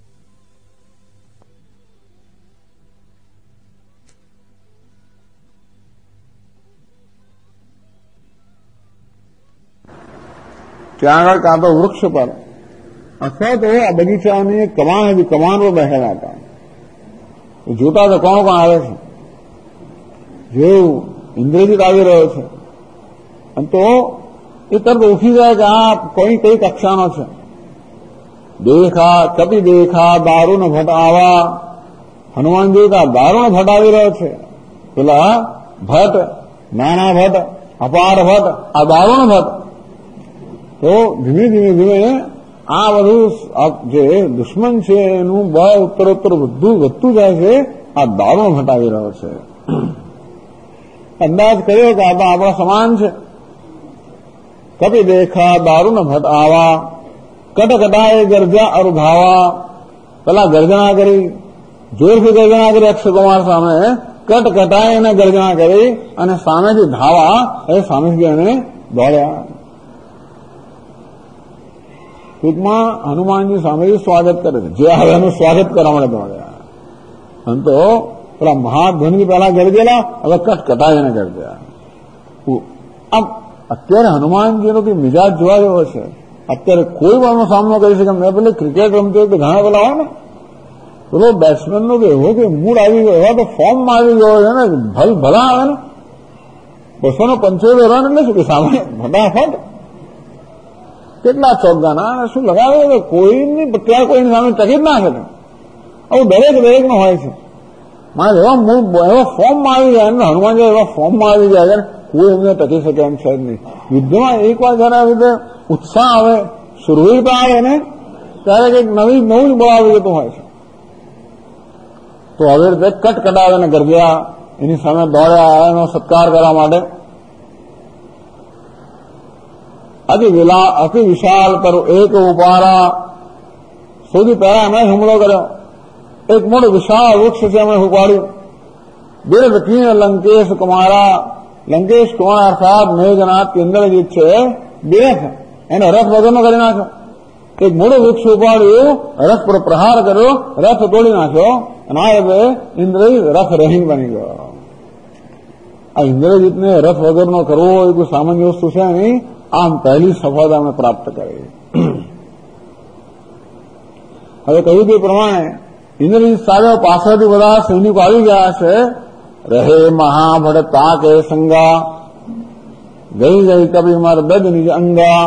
ત્યાં આગળ કાં તો વૃક્ષ પર અથવા તો આ બગીચાની કમાન હતી, કમાન પર બેઠેલા હતા. જોતા તો કોણ કોણ આવે છે, જોયું ઇન્દ્રજીત આવી રહ્યો છે, અને તો એ તરત ઉઠી જાય કે આ કઈ કક્ષાનો છે. દેખા કપી દેખા દારૂણ ભટ્ટ આવા. હનુમાનજી કા દારૂણ ભટ્ટ આવી રહ્યો છે. પેલા ભટ્ટ, નાના ભટ્ટ, અપાર ભટ્ટ, આ દારૂણ ભટ્ટ. તો ધીમે ધીમે ધીમે આ બધું જે દુશ્મન છે એનું બળ ઉત્તરોત્તર વધતું જાય છે. આ દારૂણ ભટ્ટ આવી રહ્યો છે. અંદાજ કર્યો કે આ તો આપણા સમાન છે. કપી દેખા દારૂણ ભટ્ટ આવા. કટકટાએ ગરજા અરુધાવા. પેલા ગર્જના કરી, જોરથી ગર્જના કરી અક્ષયકુમાર સામે. કટકટાએ એને ગર્જના કરી અને સામેથી ધાવા, એ સામેથી એને દોડ્યા. ટૂંકમાં હનુમાનજી સામેથી સ્વાગત કરે છે, જે આવે એનું સ્વાગત કરવા માટે દોડ્યા. અને તો પેલા મહાધ્વનિ પહેલા ગરજેલા, હવે કટકટાઈને ગરજ્યા. આમ અત્યારે હનુમાનજીનો કે મિજાજ જોવા જેવો છે. અત્યારે કોઈ પણ સામનો કરી શકે. મેં પેલી ક્રિકેટ રમતી હોય તો ઘણા પેલા હોય ને, પેલો બેટ્સમેનનો તો એવો કે મૂડ આવી ગયો, એવા તો ફોર્મમાં આવી ગયો છે ને, ભલા આવે ને 275 રન એટલે શું કે સામે ફટાફટ કેટલા ચોગ્ગાના શું લગાવે, કોઈની ત્યાં કોઈની સામે ટકી જ ના શકે. આવું દરેકનો હોય છે. મારે એવા ફોર્મમાં આવી જાય ને, હનુમાનજી એવા ફોર્મમાં આવી જાય ને, કોઈ એમને ટકી શકે એમ છે જ નહીં. યુદ્ધમાં એકવાર જયારે આવી રીતે ઉત્સાહ આવે, સુરવીરતા આવે ને, ત્યારે કંઈક નવું જ બળ આવી જતું હોય છે. તો આવી રીતે કટકટાવે ને ગરજ્યા, એની સામે દોડ્યા એનો સત્કાર કરવા માટે. અતિ વિશાળ પર એક ઉપારા. સૌથી પહેલા એમણે હુમલો કર્યો. એક મોટું વિશાળ વૃક્ષ છે એમણે ઉપાડ્યું. બિરદ કીણ લંકેશ કુમારા. લંકેશ કુમાર અર્થાત મેઘનાથ ઇન્દ્રજીત છે, બિરથ એને રથ વગરનો કરી નાખ્યો. એક મોટું વૃક્ષ ઉપાડ્યું, રથ પર પ્રહાર કર્યો, રથ તોડી નાખ્યો, અને આ એટલે ઇન્દ્રજીત રથ રહીન બની ગયો. આ ઇન્દ્રજીતને રથ વગરનો કરવો એ કોઈ સામાન્ય વસ્તુ છે નહીં. આમ પહેલી સફળતા અમે પ્રાપ્ત કરી. હવે કહ્યું તે પ્રમાણે ઇન્દ્રજીત સાહેબ પાછળથી બધા સૈનિકો આવી ગયા છે, રહે મહાભડતા કે સંગા, ગઈ ગઈ કભી મર્દદ નિજ અંગા.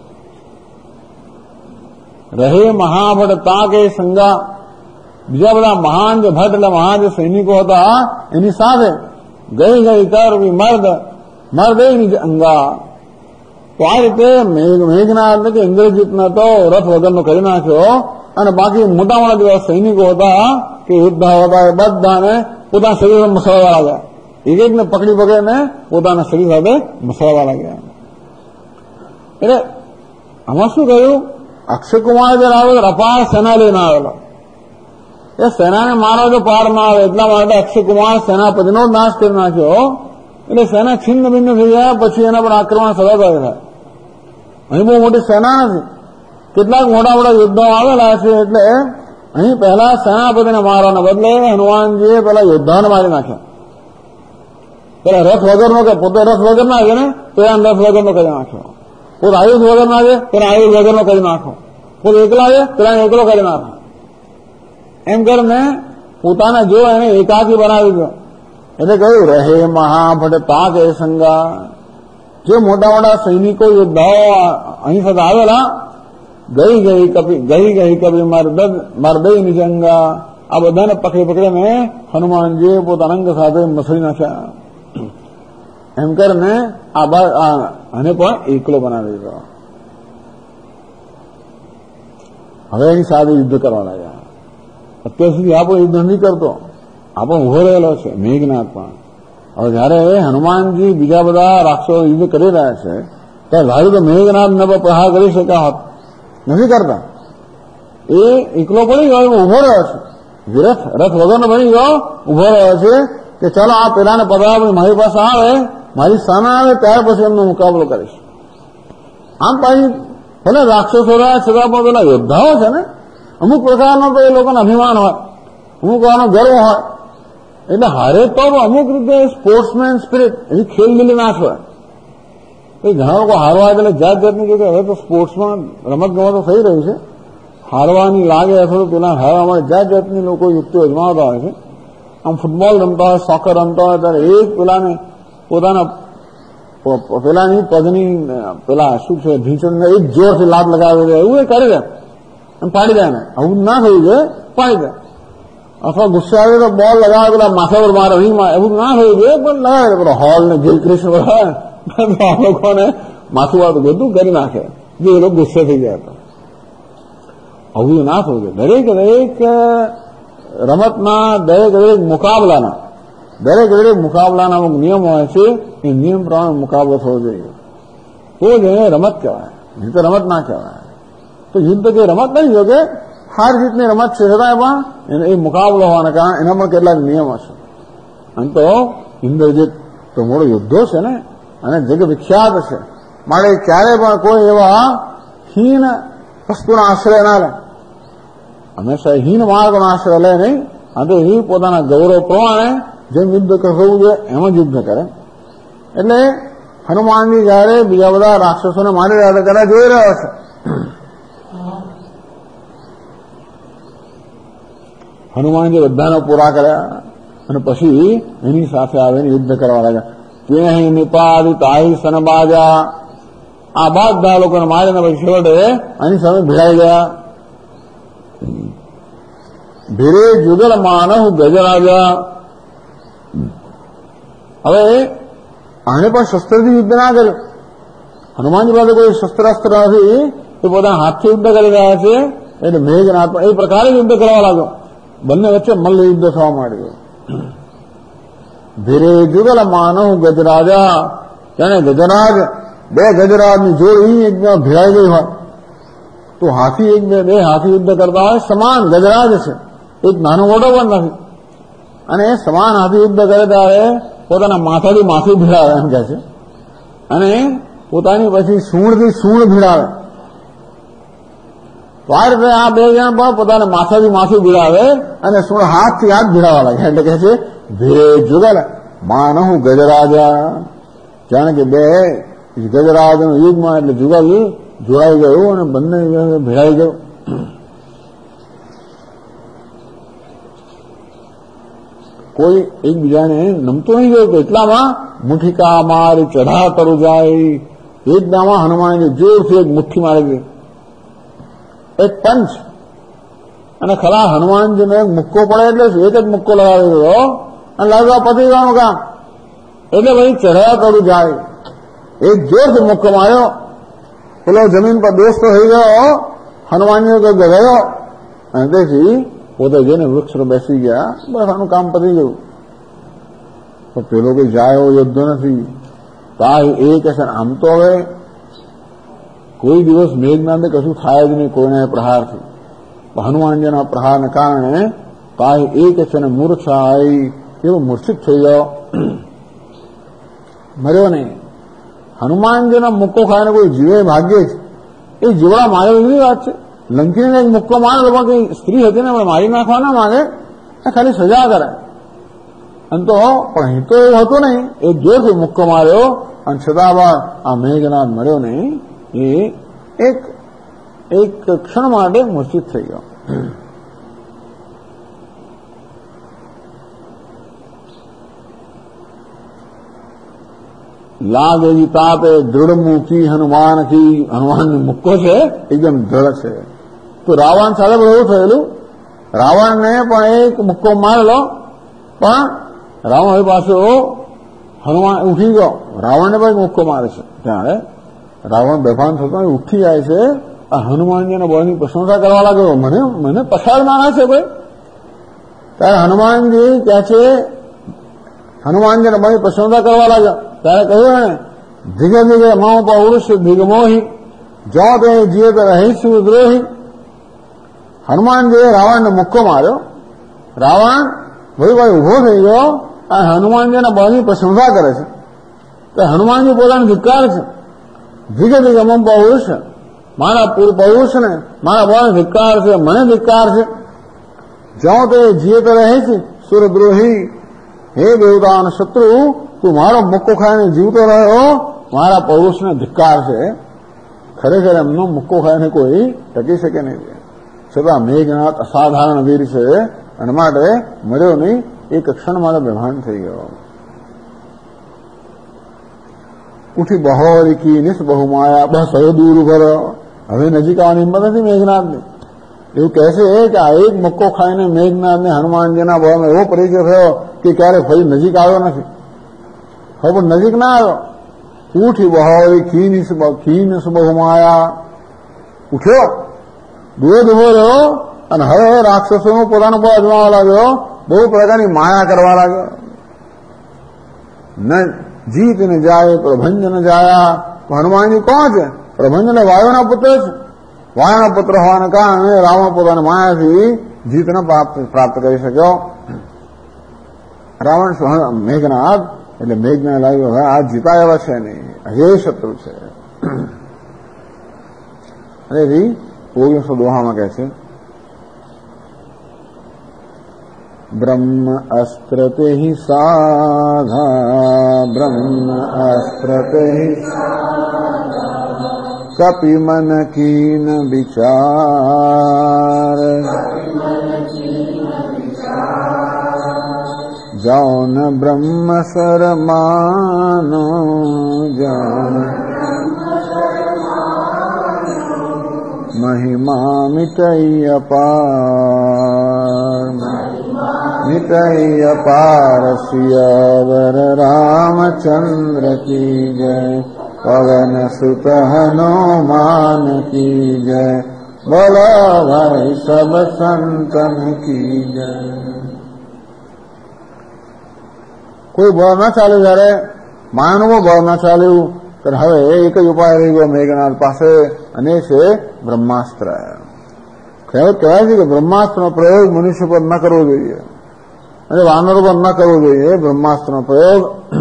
રહે મહાભડતા કે સંગા, બીજા બધા મહાન જે ભટ્ટ એટલે મહાન જે સૈનિકો હતા એની સાથે ગઈ ગઈ કરવી મર્દે નિજ અંગા. તો આ રીતે મેઘના એટલે કે ઇન્દ્રજીતને તો રથ વગરનો કરી નાખ્યો, અને બાકી મોટા મોટા જેવા સૈનિકો હતા કે યોદ્ધા હતા એ બધાને પોતાના શરીર મસળવા લાગ્યા, એક એકને પકડી પકડીને પોતાના શરીર સાથે મસળવા લાગ્યા. એટલે આમાં શું કહ્યું, અક્ષય કુમાર જયારે આવ્યો અપાર સેના લઈને આવેલો, એ સેનાને મારવા જો પાર ના આવે એટલા માટે અક્ષય કુમાર સેનાપતિનો નાશ કરી નાખ્યો. એટલે સેના છિન્ન ભિન્ન થઈ ગયા, પછી એના પર આક્રમણ સતત થાય. અહીં બહુ મોટી સેના નથી, કેટલાક મોટા મોટા યુદ્ધો આવેલા છે. એટલે અહીં પહેલા સેનાપતિને મારવાના બદલે હનુમાનજીએ પેલા યોદ્ધાને મારી નાખ્યા. પેલા રથ વગરનો કે પોતે રથ વગર ના છે ને પેલા રથ વગરનો કરી નાખ્યો, પોતે આયુધ વગર ના છે પેલા આયુધ વગરનો કરી નાખો, પોતે એકલા છે પેલા એકલો કરી નાખો. એમ કરીને પોતાના જો એને એકાકી બનાવી દો. એટલે કહ્યું રહે મહાભડતા કે સંગા, જે મોટા મોટા સૈનિકો યોદ્ધાઓ અહીં સાથે આવેલા, ગઈ ગઈ કભી મર્દે નિજ અંગા, આ બધાને પકડી પકડીને હનુમાનજીએ પોતાના અંગ સાથે મસળી નાખ્યા. એમ કરીને આને પણ એકલો બનાવી દીધો. હવે એની સાથે યુદ્ધ કરવા લાગ્યા. અત્યાર સુધી આપણો યુદ્ધ નથી કરતો, આપણો ઉભો રહેલો છે મેઘનાથ પણ. હવે જયારે હનુમાનજી બીજા બધા રાક્ષસો યુદ્ધ કરી રહ્યા છે ત્યારે ધાર્યું તો મેઘનાથ ન પ્રહાર કરી શક્યા હોત, નથી કરતા. એ એકલો પડી ગયો, ઉભો રહ્યો છે, રથ વગરનો બની ગયો, ઉભો રહ્યો છે કે ચાલો આ પેલાને પધાર મારી પાસે આવે, મારી સામે આવે ત્યાર પછી એમનો મુકાબલો કરીશ. આમ પાછી ભલે રાક્ષસો રહ્યા છતાં પણ પેલા યોદ્ધાઓ છે ને, અમુક પ્રકારનો તો એ લોકોનો અભિમાન હોય, અમુક વાનો ગર્વ હોય. એટલે હારે તો અમુક રીતે સ્પોર્ટ્સમેન સ્પિરિટ એવી ખેલદિલી ના હોય. ઘણા લોકો હારવા એટલે જાત જાતની કે હવે તો સ્પોર્ટ્સમાં રમત ગમતો થઈ રહી છે, હારવાની લાગે અથવા પેલા હારવા માટે જાત જાતની લોકો યુક્તિઓ અજમાવતા હોય છે. આમ ફૂટબોલ રમતા હોય, સોકર રમતા હોય ત્યારે એક પેલાને પોતાના પેલાની પગની પેલા શું છે ઢીંચણને એક જોરથી લાત લગાવી દે, એવું એ કરી દે એમ પાડી દે ને. આવું ના થયું છે, પાડી દે. અથવા ગુસ્સે આવે તો બોલ લગાવે પેલા માથા પર મારે, એવું ના થયું છે પણ લગાવે દે. પેલો હોલ ને ગિલ ક્રિશ આ લોકોને માથું વાળું બધું કરી નાખે જે એ લોકો ગુસ્સે થઈ જાય. તો આવું ના થવું છે. દરેક રમતના દરેક મુકાબલાના અમુક નિયમો હોય છે, એ નિયમ પ્રમાણે મુકાબલો થવો જોઈએ, તો જ એને રમત કહેવાય, નહીં તો રમત ના કહેવાય. તો યુદ્ધ કે રમત નહીં, જો કે હાર જીતની રમત છે, છતાં પણ એ મુકાબલો હોવાના કારણે એના પણ કેટલાક નિયમો છે. આમ તો ઇન્દ્રજીત તો મોટો યુદ્ધો છે ને, અને જગ વિખ્યાત છે, માટે ક્યારે પણ કોઈ એવા હીન વસ્તુના આશ્રય ના લે, હંમેશા હીન માર્ગનો આશ્રય લે નહીં. આ તો એ પોતાના ગૌરવ પ્રમાણે જેમ યુદ્ધ કરવું જોઈએ એમ જ યુદ્ધ કરે. એટલે હનુમાનજી જયારે બીજા બધા રાક્ષસોને મારી રહ્યા હતા ત્યારે જોઈ રહ્યા છે. હનુમાનજી બધાને પૂરા કર્યા અને પછી એની સાથે આવીને યુદ્ધ કરવા લાગ્યા. ત્યાં નિપાદિત આહી સનબાજા, આ બધા લોકોને મારીને પછી છેવટે એની સામે ભીડાઈ ગયા. ભીરે જુગલ માનવ ગજરાજા. હવે આને પણ શસ્ત્રથી યુદ્ધ ના કર્યું. હનુમાનજી પાસે કોઈ શસ્ત્રાસ્ત્ર નથી, એ પોતાના હાથથી યુદ્ધ કરી રહ્યા છે. એટલે મેઘનાથ પણ એ પ્રકારે યુદ્ધ કરવા લાગ્યો. બંને વચ્ચે મલ્લ યુદ્ધ થવા માંડ્યું. ધીરે જુગલ માનવ ગજરાજા, જાણે ગજરાજ બે ગજરાજની જોડી એકદમ ભેળાઈ ગઈ હોય તો હાથી એક બે હાથી યુદ્ધ કરતા હોય, સમાન ગજરાજ છે, એક નાનો મોટો પણ નથી. અને સમાન હાથી યુદ્ધ કરે ત્યારે પોતાના માથાથી માથું ભીડાવે એમ કે છે, અને પોતાની પછી સૂણથી સૂણ ભીડાવે. તો આ રીતે આ બે જણ પણ પોતાના માથાથી માથું ભીડાવે અને સૂણ હાથથી હાથ ભીડાવા લાગે. એટલે કહે છે ભીરે જુગલ માનહુ ગજરાજા, જાણે કે બે ગજરાજનું યુગમાં એટલે જુગલ જોડાઈ ગયું અને બંને ભેળાઈ ગયું. કોઈ એકબીજાને નમતો નહીં ગયો તો એટલામાં મુઠ્ઠીકા માર ચઢા તરુ જાય, એકદામાં હનુમાનજી જોરથી એક મુઠ્ઠી મારી દે, એક પંચ, અને ખરા હનુમાનજીને એક મુક્કો પડે એટલે એક જ મુક્કો લગાવી દીધો અને લાગવા પતી ગવાનું કામ. એટલે ભાઈ ચઢા તરુ જાય, એક જોરથી મુક્કો માર્યો, પેલો જમીન પર દોસ્ત થઈ ગયો, હનુમાનજી તો ગયો, અને તેથી પોતે જઈને વૃક્ષ પર બેસી ગયા. બસ આનું કામ પતી ગયું. તો પેલો કોઈ જાય એવો યોદ્ધો નથી. એ કહે છે આમ તો હવે કોઈ દિવસ મેઘનાથને કશું થાય જ નહીં કોઈના પ્રહારથી. હનુમાનજીના પ્રહારને કારણે એ કહે છે ને મૂર્છા આવી, એવો મૂર્છિત થઈ ગયો, મર્યો નહીં. હનુમાનજીના મુક્કો ખાઈને કોઈ જીવે ભાગ્યે જ એ જીવડા મારે એવી વાત છે. લંકીને એક મુક્કો મારે, કઈ સ્ત્રી હતી ને મારી નાખવા ના માંગે, ખાલી સજા કરે. અને તો પણ અહીં તો એવું હતું નહીં, એ જોરથી મુક્કો માર્યો અને છતાં બાદ આ મેઘનાથ મર્યો નહીં. એ એક ક્ષણ માટે મૂર્છિત થઈ ગયો. લાગેલી તાપે દૃઢ મૂકી હનુમાન કી, હનુમાન મુક્કો છે એકદમ દ્રઢ છે. તો રાવણ સાથે પણ એવું થયેલું, રાવણને પણ એક મુક્કો મારેલો, પણ રાવણ હવે પાછો હનુમાન ઉઠી ગયો, રાવણને પણ મુક્કો મારે છે. ત્યારે રાવણ બેભાન થતો ઉઠી જાય છે, આ હનુમાનજીના બળની પ્રશંસા કરવા લાગ્યો, મને પછાડ મારે છે કોઈ. ત્યારે હનુમાનજી કહે છે, હનુમાનજીના બળની પ્રશંસા કરવા લાગ્યો. ત્યારે કહ્યું ને ધીગે ધીગે મો પૌરુષ દિગમોહી, જો તે જીવે તો રહીશું દ્રોહી. હનુમાનજીએ રાવણને મુક્કો માર્યો, રાવણ ભાઈ ઉભો થઈ ગયો, આ હનુમાનજીના બળની પ્રશંસા કરે છે. તો હનુમાનજી પોતાને ધિક્કાર છે, ધીગે ધીગે મો પૌરુષ, મારા પૌરુષને મારા બળને ધિક્કાર છે, મને ધિક્કાર છે. જો તે જીવે તો રહે છે સુરદ્રોહી, હે દેવતાનો શત્રુ, તું મારો મુક્કો ખાઈને જીવતો રહ્યો, મારા પૌરુષને ધિક્કાર છે. ખરેખર એમનો મુક્કો ખાઈને કોઈ ટકી શકે નહીં. છતાં મેઘનાથ અસાધારણ વીર છે, અને માટે મર્યો નહીં, એક ક્ષણ માટે બેભાન થઈ ગયો. ઉઠી બહોરી કી નિસ બહુમાયા, બસ હવે દૂર ઉભો રહ્યો, હવે નજીક આવવાની હિંમત નથી મેઘનાથની. એવું કહે છે કે આ એક મુક્કો ખાઈને મેઘનાથને હનુમાનજીના બળનો એવો પરિચય થયો કે ક્યારે ફરી નજીક આવ્યો નથી. હવે પણ નજીક ના આવ્યો. ઉઠી બહોરી ખીનિસ બહુમાયા, ઉઠ્યો, દૂર ઉભો રહ્યો, અને હવે રાક્ષસોનું પોતાનું બળ અજમાવા લાગ્યો, બહુ પ્રકારની માયા કરવા લાગ્યો. ન જીત ને જાય પ્રભંજન જાયા. હનુમાનજી કોણ છે? પ્રભંજન વાયુના પુત્ર છે. વાયુના પુત્ર હોવાને કારણે રાવણ પોતાની માયાથી જીત ન પ્રાપ્ત કરી શક્યો. રાવણ મેઘનાથ એટલે મેઘના લાગ્યો, હવે આ જીતા એવા છે નહીં, હજે શત્રુ છે. અને 19 દોહામાં કહે છે, બ્રહ્મ અસ્ત્ર તે સાધા, બ્રહ્મ અસ્ત્ર તે કપિ મન કીન વિચાર, જૌન બ્રહ્મ શરમાનો, જૌન મહિમા મિટઈ અપાર, મિટઈ અપાર. સિયાવર રામચંદ્ર કી જય, પવન સુત હનુમાન કી જય, બોલો ભાઈ સબ સંતન કી જય. કોઈ બળ ના ચાલ્યું, જયારે માયાનું બળ ના ચાલ્યું, ત્યારે હવે એક જ ઉપાય રહી ગયો મેઘનાથ પાસે, અને છે બ્રહ્માસ્ત્ર. કહેવાય છે કે બ્રહ્માસ્ત્રનો પ્રયોગ મનુષ્ય પર ન કરવો જોઈએ, અને વાનરો પર ન કરવો જોઈએ બ્રહ્માસ્ત્રનો પ્રયોગ.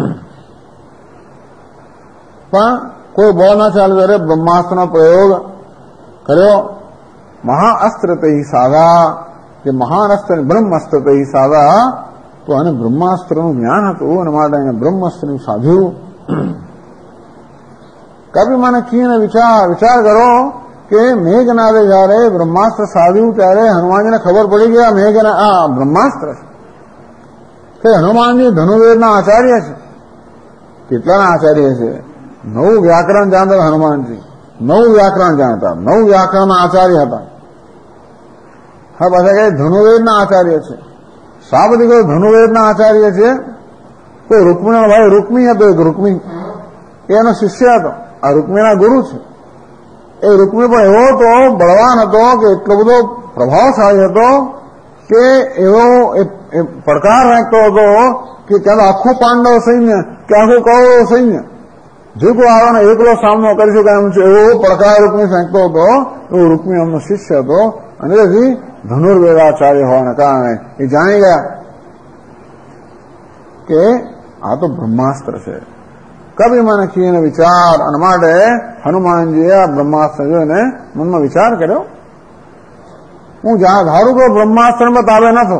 પણ કોઈ બળ ના ચાલે ત્યારે બ્રહ્માસ્ત્રનો પ્રયોગ કર્યો. મહાઅસ્ત્ર તે સાધા, જે મહાન અસ્ત્ર બ્રહ્માસ્ત્ર તે સાધા, તો આને બ્રહ્માસ્ત્રનું જ્ઞાન હતું, અને માટે એને બ્રહ્માસ્ત્રનું સાધ્યું. કવિ મને કીને વિચાર કરો કે મેઘનાથે જયારે બ્રહ્માસ્ત્ર સાધ્યું ત્યારે હનુમાનજીને ખબર પડી ગયા મેઘના આ બ્રહ્માસ્ત્ર છે. કે હનુમાનજી ધનુર્વેદના આચાર્ય છે. કેટલાના આચાર્ય છે? 9 વ્યાકરણ જાણતા હનુમાનજી, 9 વ્યાકરણ જાણતા, 9 વ્યાકરણના આચાર્ય હતા. હા, પાછા કઈ ધનુર્વેદના આચાર્ય છે. શા બધી કોઈ ધનુર્વેદના આચાર્ય છે? કોઈ રૂકમીનો ભાઈ રૂકમી હતો, એક રૂકમી, એનો શિષ્ય હતો. આ રૂકમીના ગુરુ છે. એ રૂકમી પણ એવો હતો, બળવાન હતો, કે એટલો બધો પ્રભાવશાળી હતો કે એવો પડકાર રાખતો હતો કે ત્યાં આખું પાંડવ સૈન્ય કે આખું કૌરવ સૈન્ય જો કોઈ આવે એકલો સામનો કરી શકે એમ છે, એવો પડકાર રૂકમી ફેંકતો હતો. એવો રૂકમી એમનો શિષ્ય હતો. અને તેથી ધનુર્વેદાચાર્ય હોવાના કારણે એ જાણી ગયા કે આ તો બ્રહ્માસ્ત્ર છે. કવિ મને કીને વિચાર, અને માટે હનુમાનજીએ આ બ્રહ્માસ્ત્ર જોઈને મનમાં વિચાર કર્યો, હું જ્યાં ધારું કે બ્રહ્માસ્ત્રમાં તાબે નતો,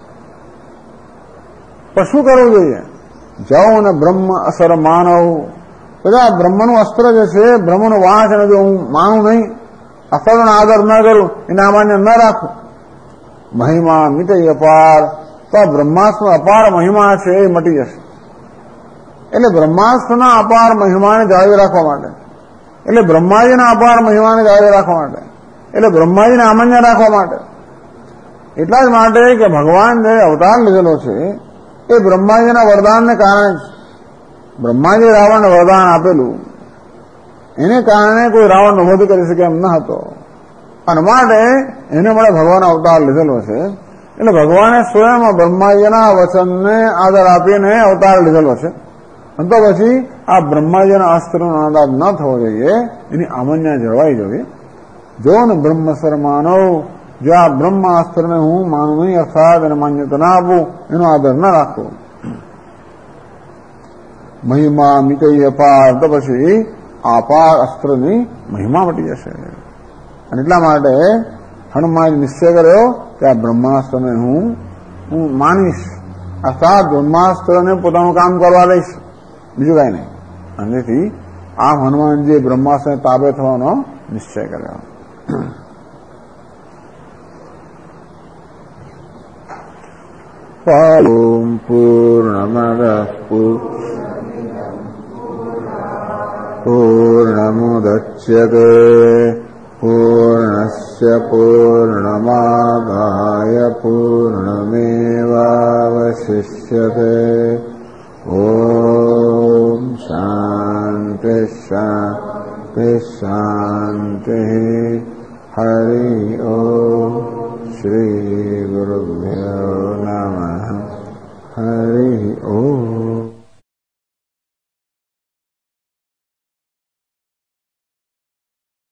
પણ શું કરવું જોઈએ? જાઉં ને બ્રહ્મ અસર માનવ, બધા બ્રહ્મનું અસ્ત્ર જે છે, બ્રહ્મનું વાંચ, અને જો હું માનું નહીં, અસ્ત્રનો આદર ન કરું, એને અમાન્ય ન રાખું, મહિમા મિટે અપાર, તો આ બ્રહ્માસ્ત્ર અપાર મહિમા છે એ મટી જશે. એટલે બ્રહ્માસ્ત્રના અપાર મહિમાને જાળવી રાખવા માટે, એટલે બ્રહ્માજીના અપાર મહિમાને જાળવી રાખવા માટે, એટલે બ્રહ્માજીને અમાન્ય રાખવા માટે, એટલા જ માટે કે ભગવાન જે અવતાર લીધેલો છે એ બ્રહ્માજીના વરદાનને કારણે જ. બ્રહ્માજી રાવણને વરદાન આપેલું, એને કારણે કોઈ રાવણનો વધ કરી શકે એમ ન હતો. અને માટે એને મળે ભગવાન અવતાર લીધેલો છે. એટલે ભગવાને સ્વયં બ્રહ્માજીના વચનને આદર આપીને અવતાર લીધેલો છે. અને તો પછી આ બ્રહ્માજીના અસ્ત્રનો આદાબ ન થવો જોઈએ, એની અમાન્ય જળવાઈ જોઈએ. જો ને બ્રહ્મસર માનવ, જો આ બ્રહ્માસ્ત્રને હું માનું નહીં, અર્થાત એને માન્યતા ના આપું, એનો આદર ન રાખવો. મહિમા મિટઈ અપાર, તો પછી આ અપાર અસ્ત્રની મહિમા મટી જશે. અને એટલા માટે હનુમાન નિશ્ચય કર્યો કે આ બ્રહ્માસ્ત્રને હું માનીશ, અર્થાત બ્રહ્માસ્ત્રને પોતાનું કામ કરવા દઈશ, બીજું કઈ નહીં. અને તેથી આમ હનુમાનજીએ બ્રહ્માસ્ત્રને તાબે થવાનો નિશ્ચય કર્યો. ઓમ પૂર્ણમદ પૂર્ણમુદચ્યતે પૂર્ણસ્ય પૂર્ણમાદાય પૂર્ણમેવાવશિષ્યતે. ઓમ શાંતિ શાંતિ શાંતિ. હરિ ઓમ. શ્રી ગુરુભ્યો નમઃ. હરિ ઓમ.